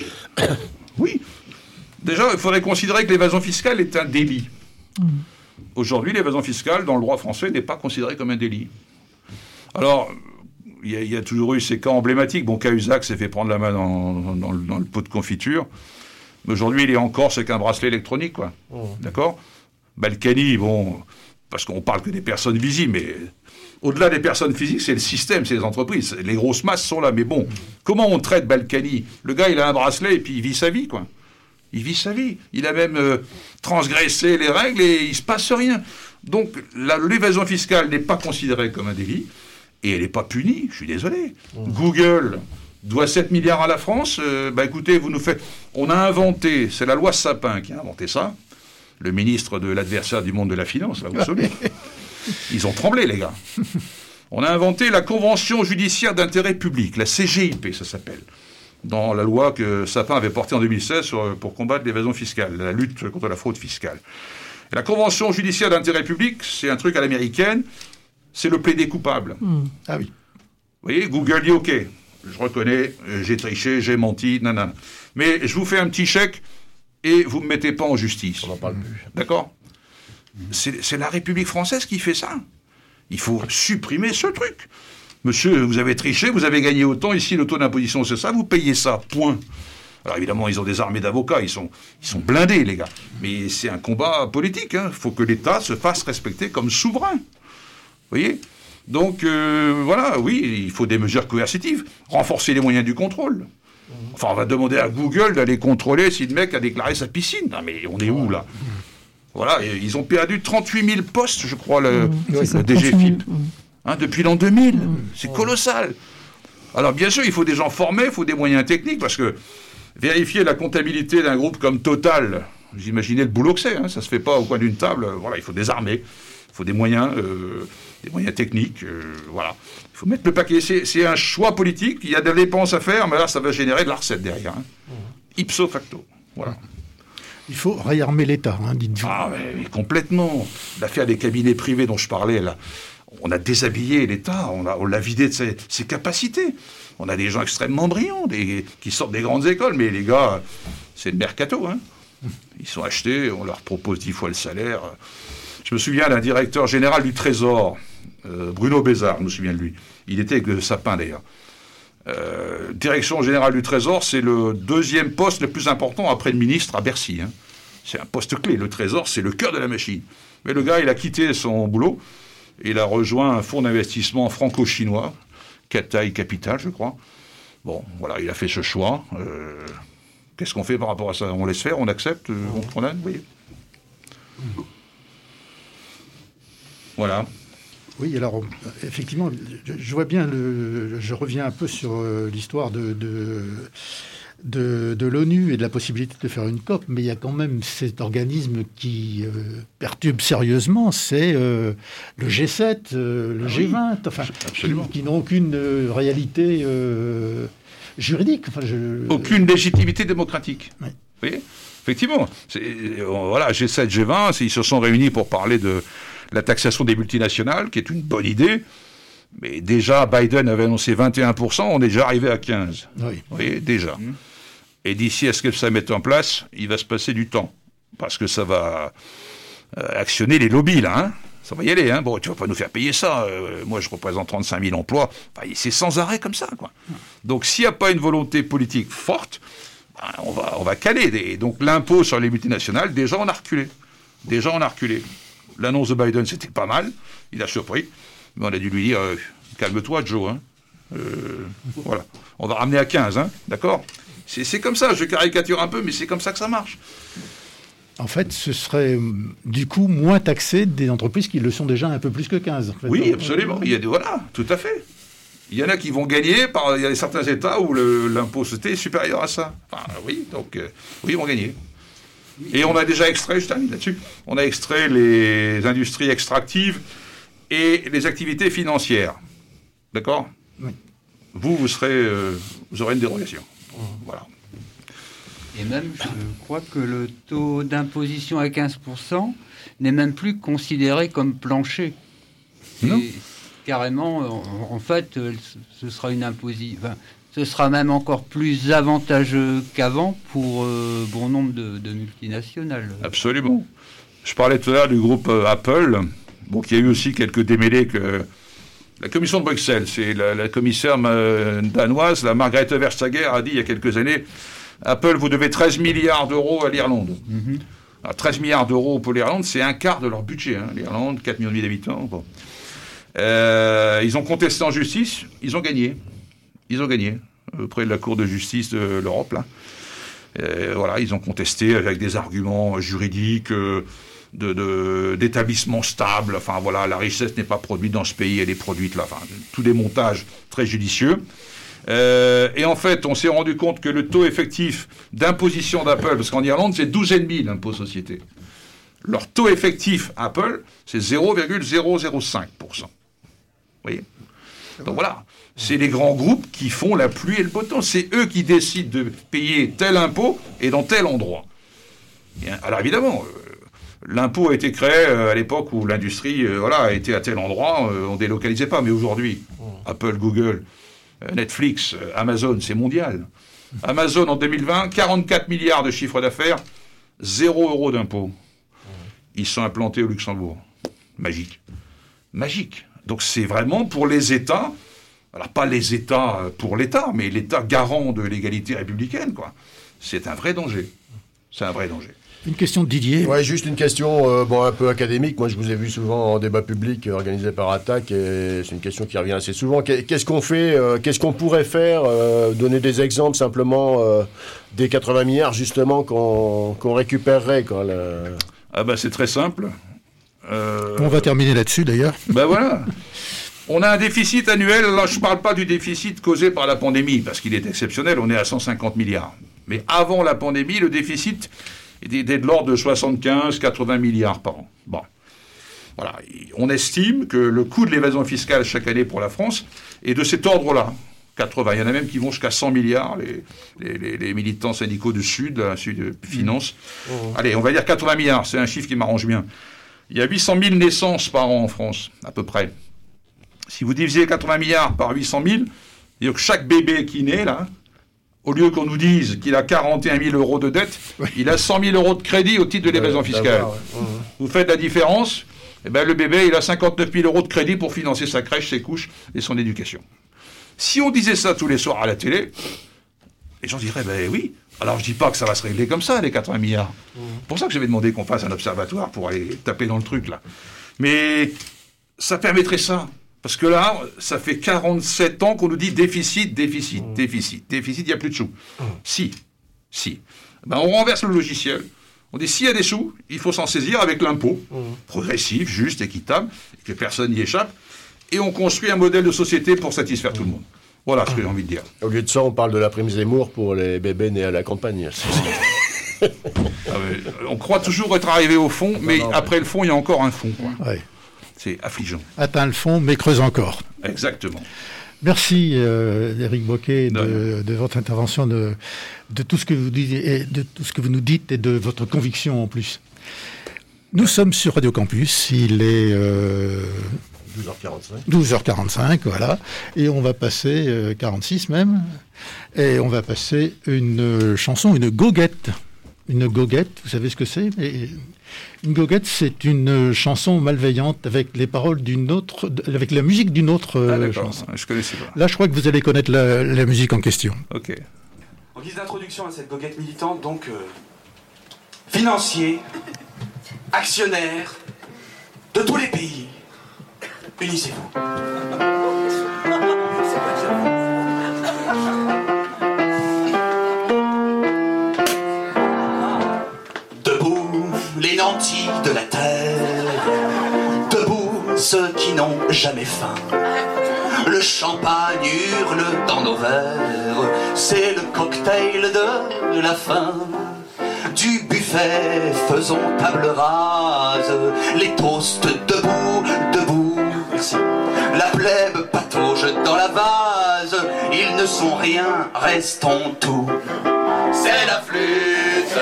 Oui. Déjà, il faudrait considérer que l'évasion fiscale est un délit. Mmh. Aujourd'hui, l'évasion fiscale, dans le droit français, n'est pas considérée comme un délit. Alors, il y, y a toujours eu ces cas emblématiques. Bon, Cahuzac s'est fait prendre la main dans, dans, dans, le, dans le pot de confiture. Mais aujourd'hui, il est en Corse avec un bracelet électronique, quoi. Mmh. D'accord ? Balkany, bon, parce qu'on parle que des personnes visibles, mais au-delà des personnes physiques, c'est le système, c'est les entreprises. Les grosses masses sont là. Mais bon, mmh. comment on traite Balkany ? Le gars, il a un bracelet et puis il vit sa vie, quoi. Il vit sa vie. Il a même euh, transgressé les règles et il ne se passe rien. Donc, la, l'évasion fiscale n'est pas considérée comme un délit et elle n'est pas punie. Je suis désolé. Mmh. Google doit sept milliards à la France. Euh, bah écoutez, vous nous faites... On a inventé, c'est la loi Sapin qui a inventé ça. Le ministre de l'adversaire du monde de la finance, là, vous savez. Ils ont tremblé, les gars. On a inventé la Convention judiciaire d'intérêt public, la C G I P, ça s'appelle. Dans la loi que Sapin avait portée en deux mille seize sur, pour combattre l'évasion fiscale, la lutte contre la fraude fiscale. Et la Convention judiciaire d'intérêt public, c'est un truc à l'américaine, c'est le plaidé coupable. Mmh. Ah oui. Vous voyez, Google dit, OK, je reconnais, j'ai triché, j'ai menti, nanana. Mais je vous fais un petit chèque et vous ne me mettez pas en justice. On n'en parle plus. D'accord ? c'est, c'est la République française qui fait ça. Il faut supprimer ce truc. Monsieur, vous avez triché, vous avez gagné autant, ici le taux d'imposition c'est ça, vous payez ça, point. Alors évidemment, ils ont des armées d'avocats, ils sont, ils sont blindés, les gars. Mais c'est un combat politique, il hein. faut que l'État se fasse respecter comme souverain. Vous voyez ? Donc, euh, voilà, oui, il faut des mesures coercitives, renforcer les moyens du contrôle. Enfin, on va demander à Google d'aller contrôler si le mec a déclaré sa piscine. Non, mais on est où, là ? Voilà, ils ont perdu trente-huit mille postes, je crois, le, mmh, le D G F I P. Hein, depuis l'an deux mille, mmh. c'est colossal. Alors bien sûr, il faut des gens formés, il faut des moyens techniques, parce que vérifier la comptabilité d'un groupe comme Total, vous imaginez le boulot que c'est, hein, ça ne se fait pas au coin d'une table, voilà, il faut des armées, il faut des moyens, euh, des moyens techniques, euh, voilà. Il faut mettre le paquet, c'est, c'est un choix politique, il y a des dépenses à faire, mais là ça va générer de la recette derrière, hein. mmh. ipso facto, voilà. Il faut réarmer l'État, hein, dites-vous. Ah, mais, mais complètement. L'affaire des cabinets privés dont je parlais, là. On a déshabillé l'État, on, a, on l'a vidé de ses, ses capacités. On a des gens extrêmement brillants, des, qui sortent des grandes écoles, mais les gars, c'est le mercato. Hein. Ils sont achetés, on leur propose dix fois le salaire. Je me souviens d'un directeur général du Trésor, euh, Bruno Bézard, je me souviens de lui. Il était avec le sapin d'ailleurs. Euh, direction générale du Trésor, c'est le deuxième poste le plus important après le ministre à Bercy. Hein. C'est un poste clé. Le Trésor, c'est le cœur de la machine. Mais le gars, il a quitté son boulot. Il a rejoint un fonds d'investissement franco-chinois, Cathay Capital, je crois. Bon, voilà, il a fait ce choix. Euh, qu'est-ce qu'on fait par rapport à ça? On laisse faire, on accepte, on condamne, vous voyez. Voilà. Oui, alors, effectivement, je, je vois bien, le, je reviens un peu sur euh, l'histoire de, de, de, de l'ONU et de la possibilité de faire une COP, mais il y a quand même cet organisme qui euh, perturbe sérieusement, c'est euh, le G sept, euh, le ah G vingt, oui, enfin, absolument. qui, qui n'ont aucune euh, réalité euh, juridique. Enfin, je... Aucune légitimité démocratique. Oui. Vous voyez ? Effectivement. C'est, voilà, G sept, G vingt, ils se sont réunis pour parler de la taxation des multinationales, qui est une bonne idée, mais déjà, Biden avait annoncé vingt et un pour cent, on est déjà arrivé à quinze. Oui. Vous voyez, déjà. Mmh. Et d'ici à ce que ça mette en place, il va se passer du temps, parce que ça va euh, actionner les lobbies, là, hein. Ça va y aller, hein. Bon, tu vas pas nous faire payer ça. Euh, moi, je représente trente-cinq mille emplois. Enfin, c'est sans arrêt comme ça, quoi. Mmh. Donc, s'il n'y a pas une volonté politique forte, ben, on va, on va caler. Des... Donc, l'impôt sur les multinationales, déjà, on a reculé. Déjà, on a reculé. L'annonce de Biden, c'était pas mal. Il a surpris. Mais on a dû lui dire, euh, calme-toi, Joe. Hein. Euh, voilà. On va ramener à quinze, hein. D'accord ? c'est, c'est comme ça. Je caricature un peu, mais c'est comme ça que ça marche. En fait, ce serait, du coup, moins taxé des entreprises qui le sont déjà un peu plus que quinze. En fait. Oui, absolument. Il y a des, voilà, tout à fait. Il y en a qui vont gagner. Par, il y a certains États où le, l'impôt société est supérieur à ça. Enfin, oui, donc, euh, oui, ils vont gagner. Et on a déjà extrait, je termine là-dessus, on a extrait les industries extractives et les activités financières. D'accord ? Oui. Vous, vous serez, euh, vous aurez une dérogation. Mmh. Voilà. Et même, je crois que le taux d'imposition à quinze pour cent n'est même plus considéré comme plancher. Non. Et carrément, en, en fait, ce sera une imposition... Enfin, ce sera même encore plus avantageux qu'avant pour euh, bon nombre de, de multinationales. Absolument. Je parlais tout à l'heure du groupe euh, Apple, bon, qui a eu aussi quelques démêlés que la commission de Bruxelles, c'est la, la commissaire euh, danoise, la Margrethe Vestager, a dit il y a quelques années, Apple, vous devez treize milliards d'euros à l'Irlande. Mm-hmm. Alors, treize milliards d'euros pour l'Irlande, c'est un quart de leur budget. Hein. L'Irlande, quatre millions d'habitants. Bon. Euh, ils ont contesté en justice, ils ont gagné. Ils ont gagné, auprès de la Cour de justice de l'Europe. Là. Et voilà, ils ont contesté avec des arguments juridiques, euh, de, de, d'établissements stables. Enfin, voilà, la richesse n'est pas produite dans ce pays, elle est produite là. Enfin, tous des montages très judicieux. Euh, et en fait, on s'est rendu compte que le taux effectif d'imposition d'Apple, parce qu'en Irlande, c'est douze virgule cinq l'impôt société. Leur taux effectif Apple, c'est zéro virgule zéro zéro cinq pour cent. Vous voyez ? Donc voilà, c'est les grands groupes qui font la pluie et le beau temps. C'est eux qui décident de payer tel impôt et dans tel endroit. Et alors évidemment, euh, l'impôt a été créé euh, à l'époque où l'industrie euh, voilà, a été à tel endroit, euh, on ne délocalisait pas. Mais aujourd'hui, Apple, Google, euh, Netflix, euh, Amazon, c'est mondial. Amazon en deux mille vingt, quarante-quatre milliards de chiffre d'affaires, zéro euro d'impôt. Ils sont implantés au Luxembourg. Magique. Magique. Donc c'est vraiment pour les États, alors pas les États pour l'État, mais l'État garant de l'égalité républicaine, quoi. C'est un vrai danger. C'est un vrai danger. Une question de Didier. Ouais, juste une question euh, bon, un peu académique. Moi, je vous ai vu souvent en débat public euh, organisé par Attac, et c'est une question qui revient assez souvent. Qu'est-ce qu'on fait euh, Qu'est-ce qu'on pourrait faire euh, Donner des exemples simplement euh, des quatre-vingts milliards, justement, qu'on, qu'on récupérerait, quoi. Le... Ah bah c'est très simple. Euh... On va terminer là-dessus, d'ailleurs. Ben voilà. On a un déficit annuel. Là, je ne parle pas du déficit causé par la pandémie, parce qu'il est exceptionnel. On est à cent cinquante milliards. Mais avant la pandémie, le déficit était de l'ordre de soixante-quinze à quatre-vingts milliards par an. Bon. Voilà. On estime que le coût de l'évasion fiscale chaque année pour la France est de cet ordre-là. quatre-vingts. Il y en a même qui vont jusqu'à cent milliards, les, les, les, les militants syndicaux de Sud, là, Sud Finance. Mmh. Oh. Allez, on va dire quatre-vingts milliards. C'est un chiffre qui m'arrange bien. Il y a huit cent mille naissances par an en France, à peu près. Si vous divisez quatre-vingts milliards par huit cent mille, c'est-à-dire que chaque bébé qui naît, là, au lieu qu'on nous dise qu'il a quarante et un mille euros de dette, oui. il a cent mille euros de crédit au titre de l'évasion fiscale. Ouais. Mmh. Vous faites la différence, eh ben, le bébé, il a cinquante-neuf mille euros de crédit pour financer sa crèche, ses couches et son éducation. Si on disait ça tous les soirs à la télé, les gens diraient, ben oui, alors je dis pas que ça va se régler comme ça, les quatre-vingts milliards. Mmh. C'est pour ça que j'avais demandé qu'on fasse un observatoire pour aller taper dans le truc, là. Mais ça permettrait ça. Parce que là, ça fait quarante-sept ans qu'on nous dit déficit, déficit, mmh. déficit, déficit, il n'y a plus de sous. Mmh. Si, si. Ben, on renverse le logiciel. On dit s'il y a des sous, il faut s'en saisir avec l'impôt, mmh. progressif, juste, équitable, et que personne n'y échappe. Et on construit un modèle de société pour satisfaire mmh. tout le monde. Voilà ce que j'ai envie de dire. Au lieu de ça, on parle de la prime Zemmour pour les bébés nés à la campagne. ah, mais, on croit toujours être arrivé au fond, mais non, non, après ouais. le fond, il y a encore un fond. Quoi. Ouais. C'est affligeant. Atteint le fond, mais creuse encore. Exactement. Merci, euh, Éric Bocquet, de, de votre intervention, de, de, tout ce que vous dites, et de tout ce que vous nous dites et de votre conviction en plus. Nous sommes sur Radio Campus, il est euh, douze heures quarante-cinq. douze heures quarante-cinq, voilà. Et on va passer, euh, quarante-six même, et on va passer une chanson, une goguette. Une goguette, vous savez ce que c'est? Mais une goguette, c'est une chanson malveillante avec les paroles d'une autre, avec la musique d'une autre ah, chanson. Je connaissais pas. Là, je crois que vous allez connaître la, la musique en question. Ok. En guise d'introduction à cette goguette militante, donc, euh, financiers, actionnaires de tous les pays, unissez-vous. Les nantis de la terre, debout ceux qui n'ont jamais faim. Le champagne hurle dans nos verres, c'est le cocktail de la faim. Du buffet faisons table rase, les toasts debout, debout. Merci. La plèbe patauge dans la vase, ils ne sont rien, restons tout. C'est la flûte,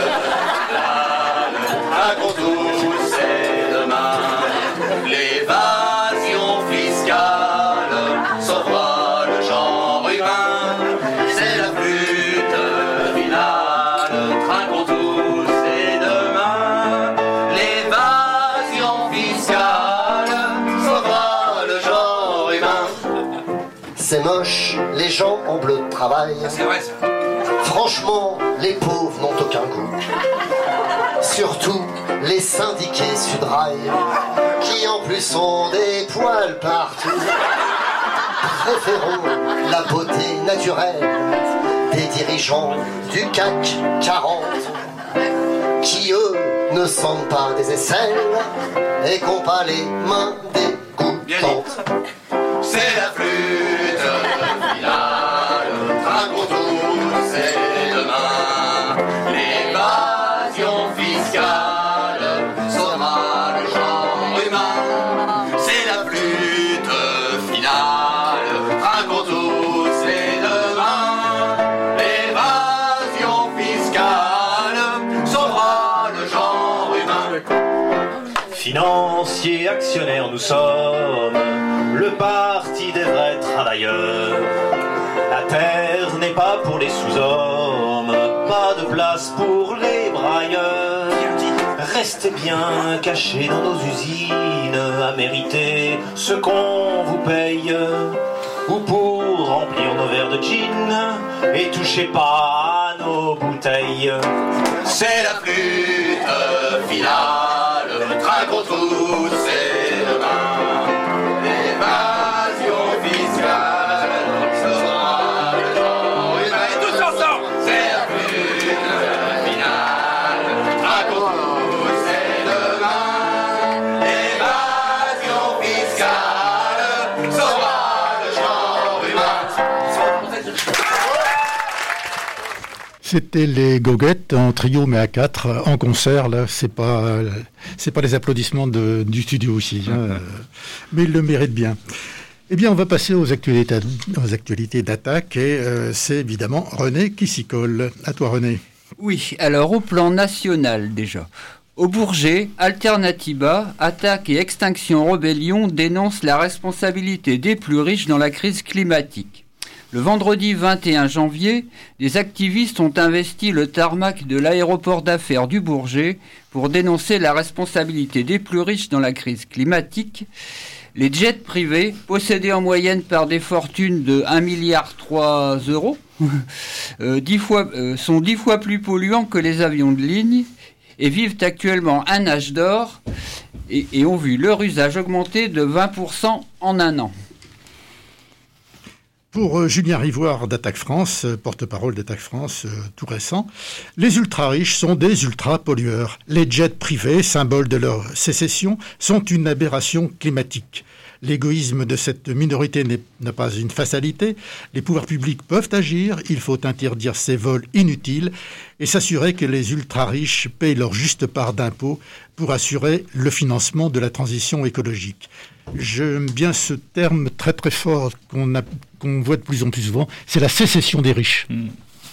racontons c'est demain. L'évasion fiscale sauvera le genre humain. C'est la flûte finale, trinquons tous c'est demain. L'évasion fiscale sauvera le genre humain. C'est moche, les gens en bleu de travail. Ah, c'est vrai ça. Franchement, les pauvres n'ont aucun goût. Surtout les syndiqués Sudrail, qui en plus ont des poils partout. Préférons la beauté naturelle des dirigeants du C A C quarante, qui eux ne sentent pas des aisselles et qu'ont pas les mains dégoûtantes. C'est la flûte finale, trinquons tous, c'est demain. L'évasion fiscale sauvera le genre humain. C'est la flûte finale, trinquons tous, c'est demain. L'évasion fiscale sauvera le genre humain. Financiers, actionnaires, nous sommes le parti des vrais travailleurs. La terre n'est pas pour les sous-hommes, pas de place pour les brailleurs. Restez bien cachés dans nos usines, à mériter ce qu'on vous paye, ou pour remplir nos verres de gin, et touchez pas à nos bouteilles. C'est la flûte finale, trinquons tous, c'est demain. L'évasion fiscale sauvera le genre humain. Et tous ensemble, c'est la flûte finale, trinquons tous, c'est demain. L'évasion fiscale sauvera le genre humain. C'était les Goguettes en trio mais à quatre, en concert. Là, c'est pas, c'est pas les applaudissements de, du studio aussi, hein, mais ils le méritent bien. Eh bien, on va passer aux actualités, aux actualités d'attaque et euh, c'est évidemment René qui s'y colle. À toi, René. Oui, alors au plan national déjà, Au Bourget, Alternativa, Attaque et Extinction Rebellion dénoncent la responsabilité des plus riches dans la crise climatique. Le vendredi vingt et un janvier, des activistes ont investi le tarmac de l'aéroport d'affaires du Bourget pour dénoncer la responsabilité des plus riches dans la crise climatique. Les jets privés, possédés en moyenne par des fortunes de un virgule trois milliard d'euros, euh, dix fois, euh, sont dix fois plus polluants que les avions de ligne et vivent actuellement un âge d'or et, et ont vu leur usage augmenter de vingt pour cent en un an. Pour euh, Julien Rivoire d'Attaque France, euh, porte-parole d'Attaque France, euh, tout récent, les ultra-riches sont des ultra-pollueurs. Les jets privés, symbole de leur sécession, sont une aberration climatique. L'égoïsme de cette minorité n'est, n'a pas une fatalité. Les pouvoirs publics peuvent agir. Il faut interdire ces vols inutiles et s'assurer que les ultra-riches payent leur juste part d'impôts pour assurer le financement de la transition écologique. J'aime bien ce terme très très fort qu'on, a, qu'on voit de plus en plus souvent, c'est la sécession des riches. Mmh.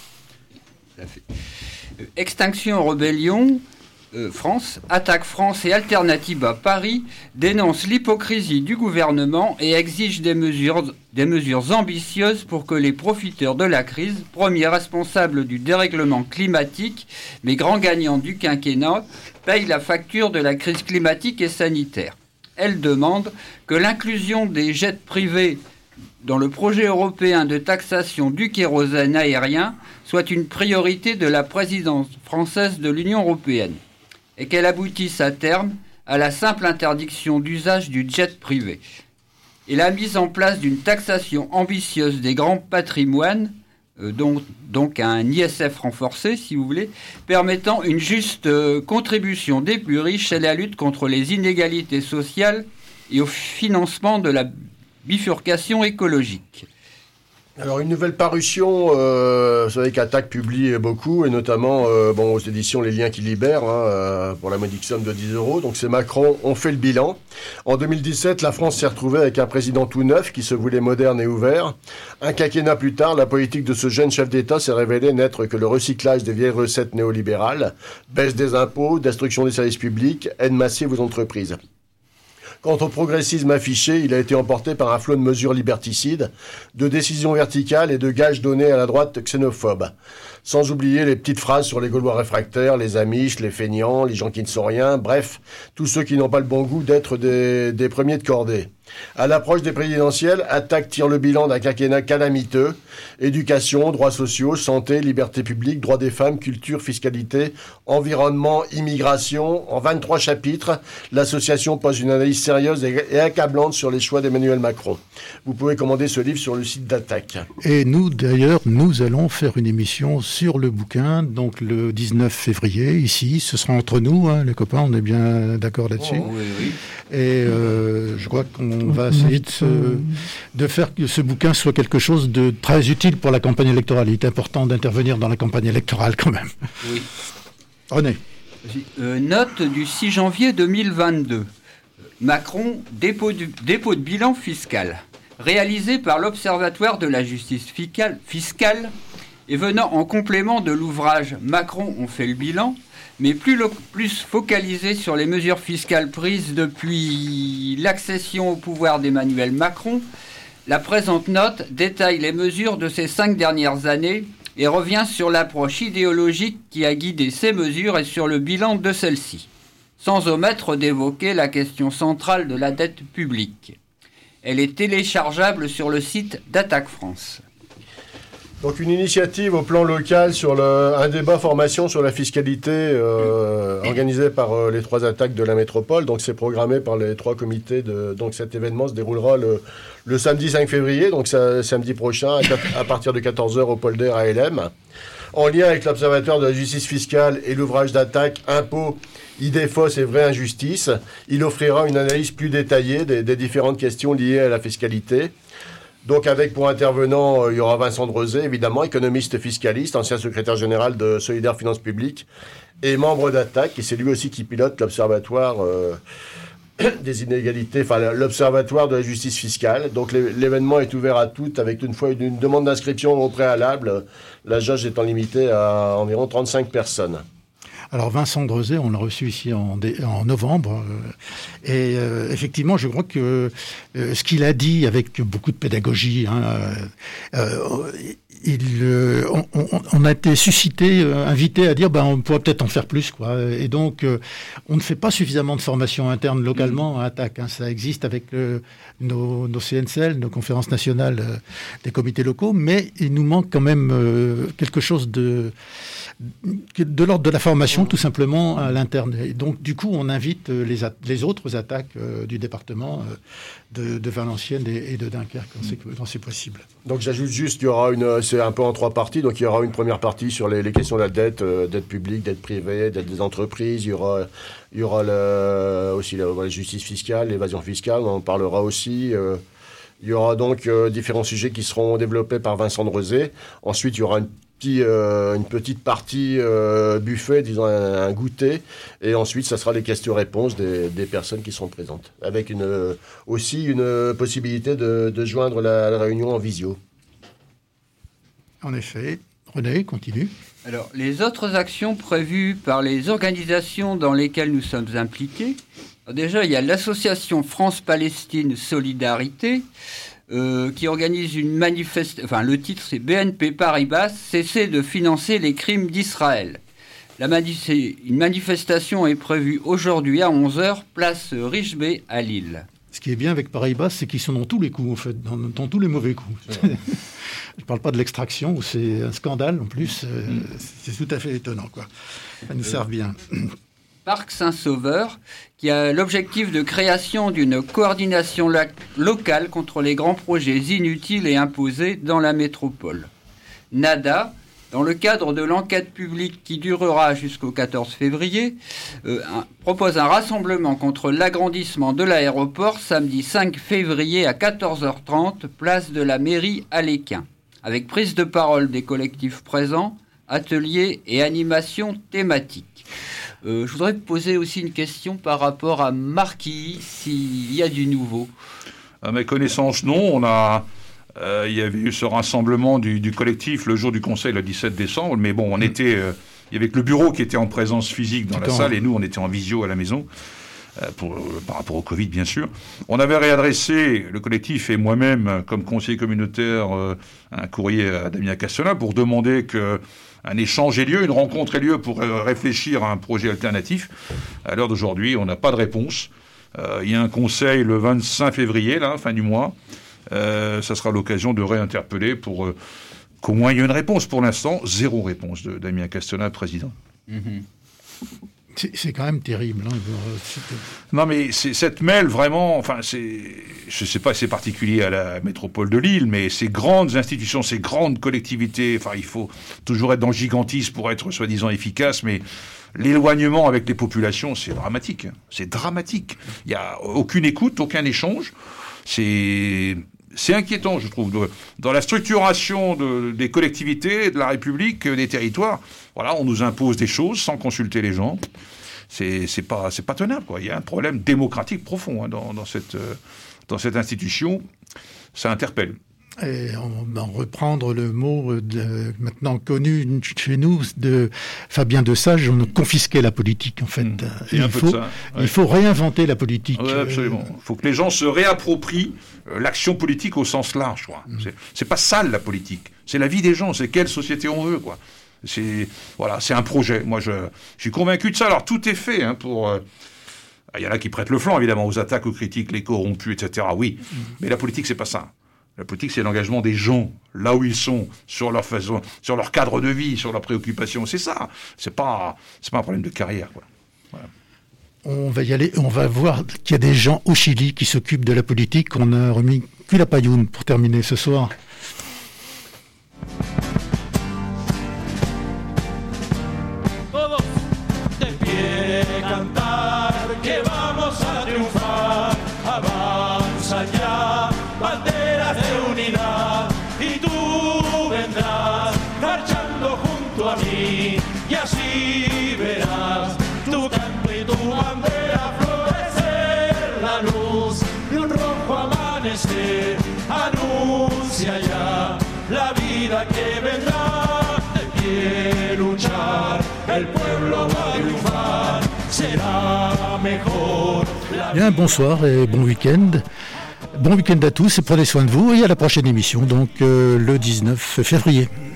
Extinction Rebellion, euh, France, Attaque France et Alternativa Paris dénoncent l'hypocrisie du gouvernement et exigent des mesures, des mesures ambitieuses pour que les profiteurs de la crise, premiers responsables du dérèglement climatique, mais grands gagnants du quinquennat, payent la facture de la crise climatique et sanitaire. Elle demande que l'inclusion des jets privés dans le projet européen de taxation du kérosène aérien soit une priorité de la présidence française de l'Union européenne et qu'elle aboutisse à terme à la simple interdiction d'usage du jet privé et la mise en place d'une taxation ambitieuse des grands patrimoines, euh, donc, donc un I S F renforcé, si vous voulez, permettant une juste euh, contribution des plus riches à la lutte contre les inégalités sociales et au financement de la bifurcation écologique. Alors, une nouvelle parution, euh, vous savez qu'Attaque publie beaucoup, et notamment euh, bon, aux éditions Les Liens qui libèrent, hein, euh, pour la modique somme de dix euros. Donc, c'est Macron, on fait le bilan. En deux mille dix-sept, la France s'est retrouvée avec un président tout neuf qui se voulait moderne et ouvert. Un quinquennat plus tard, la politique de ce jeune chef d'État s'est révélée n'être que le recyclage des vieilles recettes néolibérales, baisse des impôts, destruction des services publics, aide massive aux entreprises. Quant au progressisme affiché, il a été emporté par un flot de mesures liberticides, de décisions verticales et de gages donnés à la droite xénophobe. Sans oublier les petites phrases sur les Gaulois réfractaires, les Amish, les feignants, les gens qui ne sont rien, bref, tous ceux qui n'ont pas le bon goût d'être des, des premiers de cordée. À l'approche des présidentielles, Attaque tire le bilan d'un quinquennat calamiteux. Éducation, droits sociaux, santé, liberté publique, droits des femmes, culture, fiscalité, environnement, immigration. En vingt-trois chapitres, l'association pose une analyse sérieuse et accablante sur les choix d'Emmanuel Macron. Vous pouvez commander ce livre sur le site d'Attaque. Et nous, d'ailleurs, nous allons faire une émission sur le bouquin, donc le dix-neuf février, ici. Ce sera entre nous, hein, les copains, on est bien d'accord là-dessus. Oh, oui, oui. Et euh, je crois qu'on va essayer de, se, de faire que ce bouquin soit quelque chose de très utile pour la campagne électorale. Il est important d'intervenir dans la campagne électorale quand même. Oui. René. Euh, note du six janvier deux mille vingt-deux. Macron, dépôt, du, dépôt de bilan fiscal. Réalisé par l'Observatoire de la justice fiscale, fiscale et venant en complément de l'ouvrage Macron, on fait le bilan, mais plus, lo- plus focalisé sur les mesures fiscales prises depuis l'accession au pouvoir d'Emmanuel Macron, la présente note détaille les mesures de ces cinq dernières années et revient sur l'approche idéologique qui a guidé ces mesures et sur le bilan de celles-ci, sans omettre d'évoquer la question centrale de la dette publique. Elle est téléchargeable sur le site d'Attaque France. Donc une initiative au plan local sur le, un débat formation sur la fiscalité euh, organisé par euh, les trois attaques de la métropole. Donc c'est programmé par les trois comités. De, donc cet événement se déroulera le, le samedi cinq février, donc ça, samedi prochain à, à partir de quatorze heures au Polder à L M. En lien avec l'Observatoire de la justice fiscale et l'ouvrage d'Attaque Impôts, idées fausses et vraies injustices, il offrira une analyse plus détaillée des, des différentes questions liées à la fiscalité. Donc avec pour intervenant, euh, il y aura Vincent Drezé, évidemment, économiste fiscaliste, ancien secrétaire général de Solidaires Finances Publiques, et membre d'Attaque, et c'est lui aussi qui pilote l'Observatoire euh, des inégalités, enfin l'Observatoire de la justice fiscale. Donc l'événement est ouvert à toutes, avec une fois une, une demande d'inscription au préalable, la jauge étant limitée à environ trente-cinq personnes. Alors Vincent Drezet, on l'a reçu ici en, dé, en novembre. Euh, et euh, effectivement, je crois que euh, ce qu'il a dit avec beaucoup de pédagogie, hein, euh, il, euh, on, on, on a été suscité, euh, invité à dire ben, on pourrait peut-être en faire plus, quoi. Et donc, euh, on ne fait pas suffisamment de formation interne localement à Attac. Hein. Ça existe avec euh, nos, nos C N C L, nos conférences nationales euh, des comités locaux, mais il nous manque quand même euh, quelque chose de, de l'ordre de la formation, tout simplement, à l'interne. Et donc, du coup, on invite les, les autres attaques euh, du département euh, de, de Valenciennes et, et de Dunkerque, quand c'est, quand c'est possible. Donc, j'ajoute juste, il y aura une, c'est un peu en trois parties. Donc, il y aura une première partie sur les, les questions de la dette, euh, dette publique, dette privée, dette des entreprises. Il y aura, il y aura le, aussi la, la justice fiscale, l'évasion fiscale, on en parlera aussi. Euh, il y aura donc euh, différents sujets qui seront développés par Vincent Drezet. Ensuite, il y aura une Euh, une petite partie euh, buffet, disons un, un goûter, et ensuite ça sera les questions-réponses des, des personnes qui seront présentes, avec une, euh, aussi une possibilité de, de joindre la, la réunion en visio. En effet. René, continue. Alors, les autres actions prévues par les organisations dans lesquelles nous sommes impliqués, alors déjà, il y a l'association France-Palestine Solidarité, Euh, qui organise une manifestation, enfin le titre c'est B N P Paribas, cesser de financer les crimes d'Israël. La mani- une manifestation est prévue aujourd'hui à onze heures, place Richebé à Lille. Ce qui est bien avec Paribas, c'est qu'ils sont dans tous les coups, en fait, dans, dans tous les mauvais coups. Je ne parle pas de l'extraction, où c'est un scandale en plus, euh, mm. c'est tout à fait étonnant, quoi. Ça nous euh... sert bien. Parc Saint-Sauveur, qui a l'objectif de création d'une coordination la- locale contre les grands projets inutiles et imposés dans la métropole. NADA, dans le cadre de l'enquête publique qui durera jusqu'au quatorze février, euh, un, propose un rassemblement contre l'agrandissement de l'aéroport samedi cinq février à quatorze heures trente, place de la mairie à l'Équin, avec prise de parole des collectifs présents, ateliers et animations thématiques. Euh, je voudrais poser aussi une question par rapport à Marquilly, s'il y a du nouveau. À mes connaissances, non. On a, euh, il y avait eu ce rassemblement du, du collectif le jour du conseil, le dix-sept décembre. Mais bon, on mmh. était, euh, il y avait que le bureau qui était en présence physique dans Attends. la salle, et nous, on était en visio à la maison, euh, pour, euh, par rapport au Covid, bien sûr. On avait réadressé, le collectif et moi-même, comme conseiller communautaire, euh, un courrier à Damien Castellin pour demander que un échange ait lieu, une rencontre ait lieu pour euh, réfléchir à un projet alternatif. À l'heure d'aujourd'hui, on n'a pas de réponse. Euh, il y a un conseil le vingt-cinq février, là, fin du mois. Euh, ça sera l'occasion de réinterpeller pour euh, qu'au moins il y ait une réponse. Pour l'instant, zéro réponse de Damien Castellin, président. Mm-hmm. C'est, c'est quand même terrible. Hein. Non, mais c'est, cette mêle, vraiment, enfin, c'est, je ne sais pas si c'est particulier à la métropole de Lille, mais ces grandes institutions, ces grandes collectivités, enfin, il faut toujours être dans le gigantisme pour être soi-disant efficace, mais l'éloignement avec les populations, c'est dramatique. C'est dramatique. Il n'y a aucune écoute, aucun échange. C'est... C'est inquiétant, je trouve, de, dans la structuration de, des collectivités, de la République, des territoires. Voilà, on nous impose des choses sans consulter les gens. C'est, c'est pas, c'est pas tenable, quoi. Il y a un problème démocratique profond hein, dans, dans, cette, euh, dans cette institution. Ça interpelle. Et on va reprendre le mot de, maintenant connu chez nous de Fabien Desage, on confisquait la politique en fait. Mmh. Et il, faut, ça, ouais. il faut réinventer la politique. Oui, absolument. Il faut que les gens se réapproprient euh, l'action politique au sens large. Quoi. Mmh. C'est, c'est pas sale la politique, c'est la vie des gens, c'est quelle société on veut. Quoi. C'est, voilà, c'est un projet. Moi, je, je suis convaincu de ça. Alors tout est fait hein, pour... Euh, il y en a qui prêtent le flanc évidemment aux attaques, aux critiques, les corrompus, et cetera. Oui, mmh. mais la politique c'est pas ça. La politique, c'est l'engagement des gens, là où ils sont, sur leur façon, sur leur cadre de vie, sur leurs préoccupations. C'est ça. C'est pas, c'est pas un problème de carrière, quoi. Voilà. On va y aller. On va voir qu'il y a des gens au Chili qui s'occupent de la politique. On a remis Quilapayún pour terminer ce soir. Y así verás tu canto y tu bandera florecer, la luz de un rojo amanecer anuncia ya la vida que vendrá. De pie luchar, el pueblo va a será mejor. Bien, bonsoir et bon week-end. Bon week-end à tous et prenez soin de vous et à la prochaine émission, donc euh, le dix-neuf février.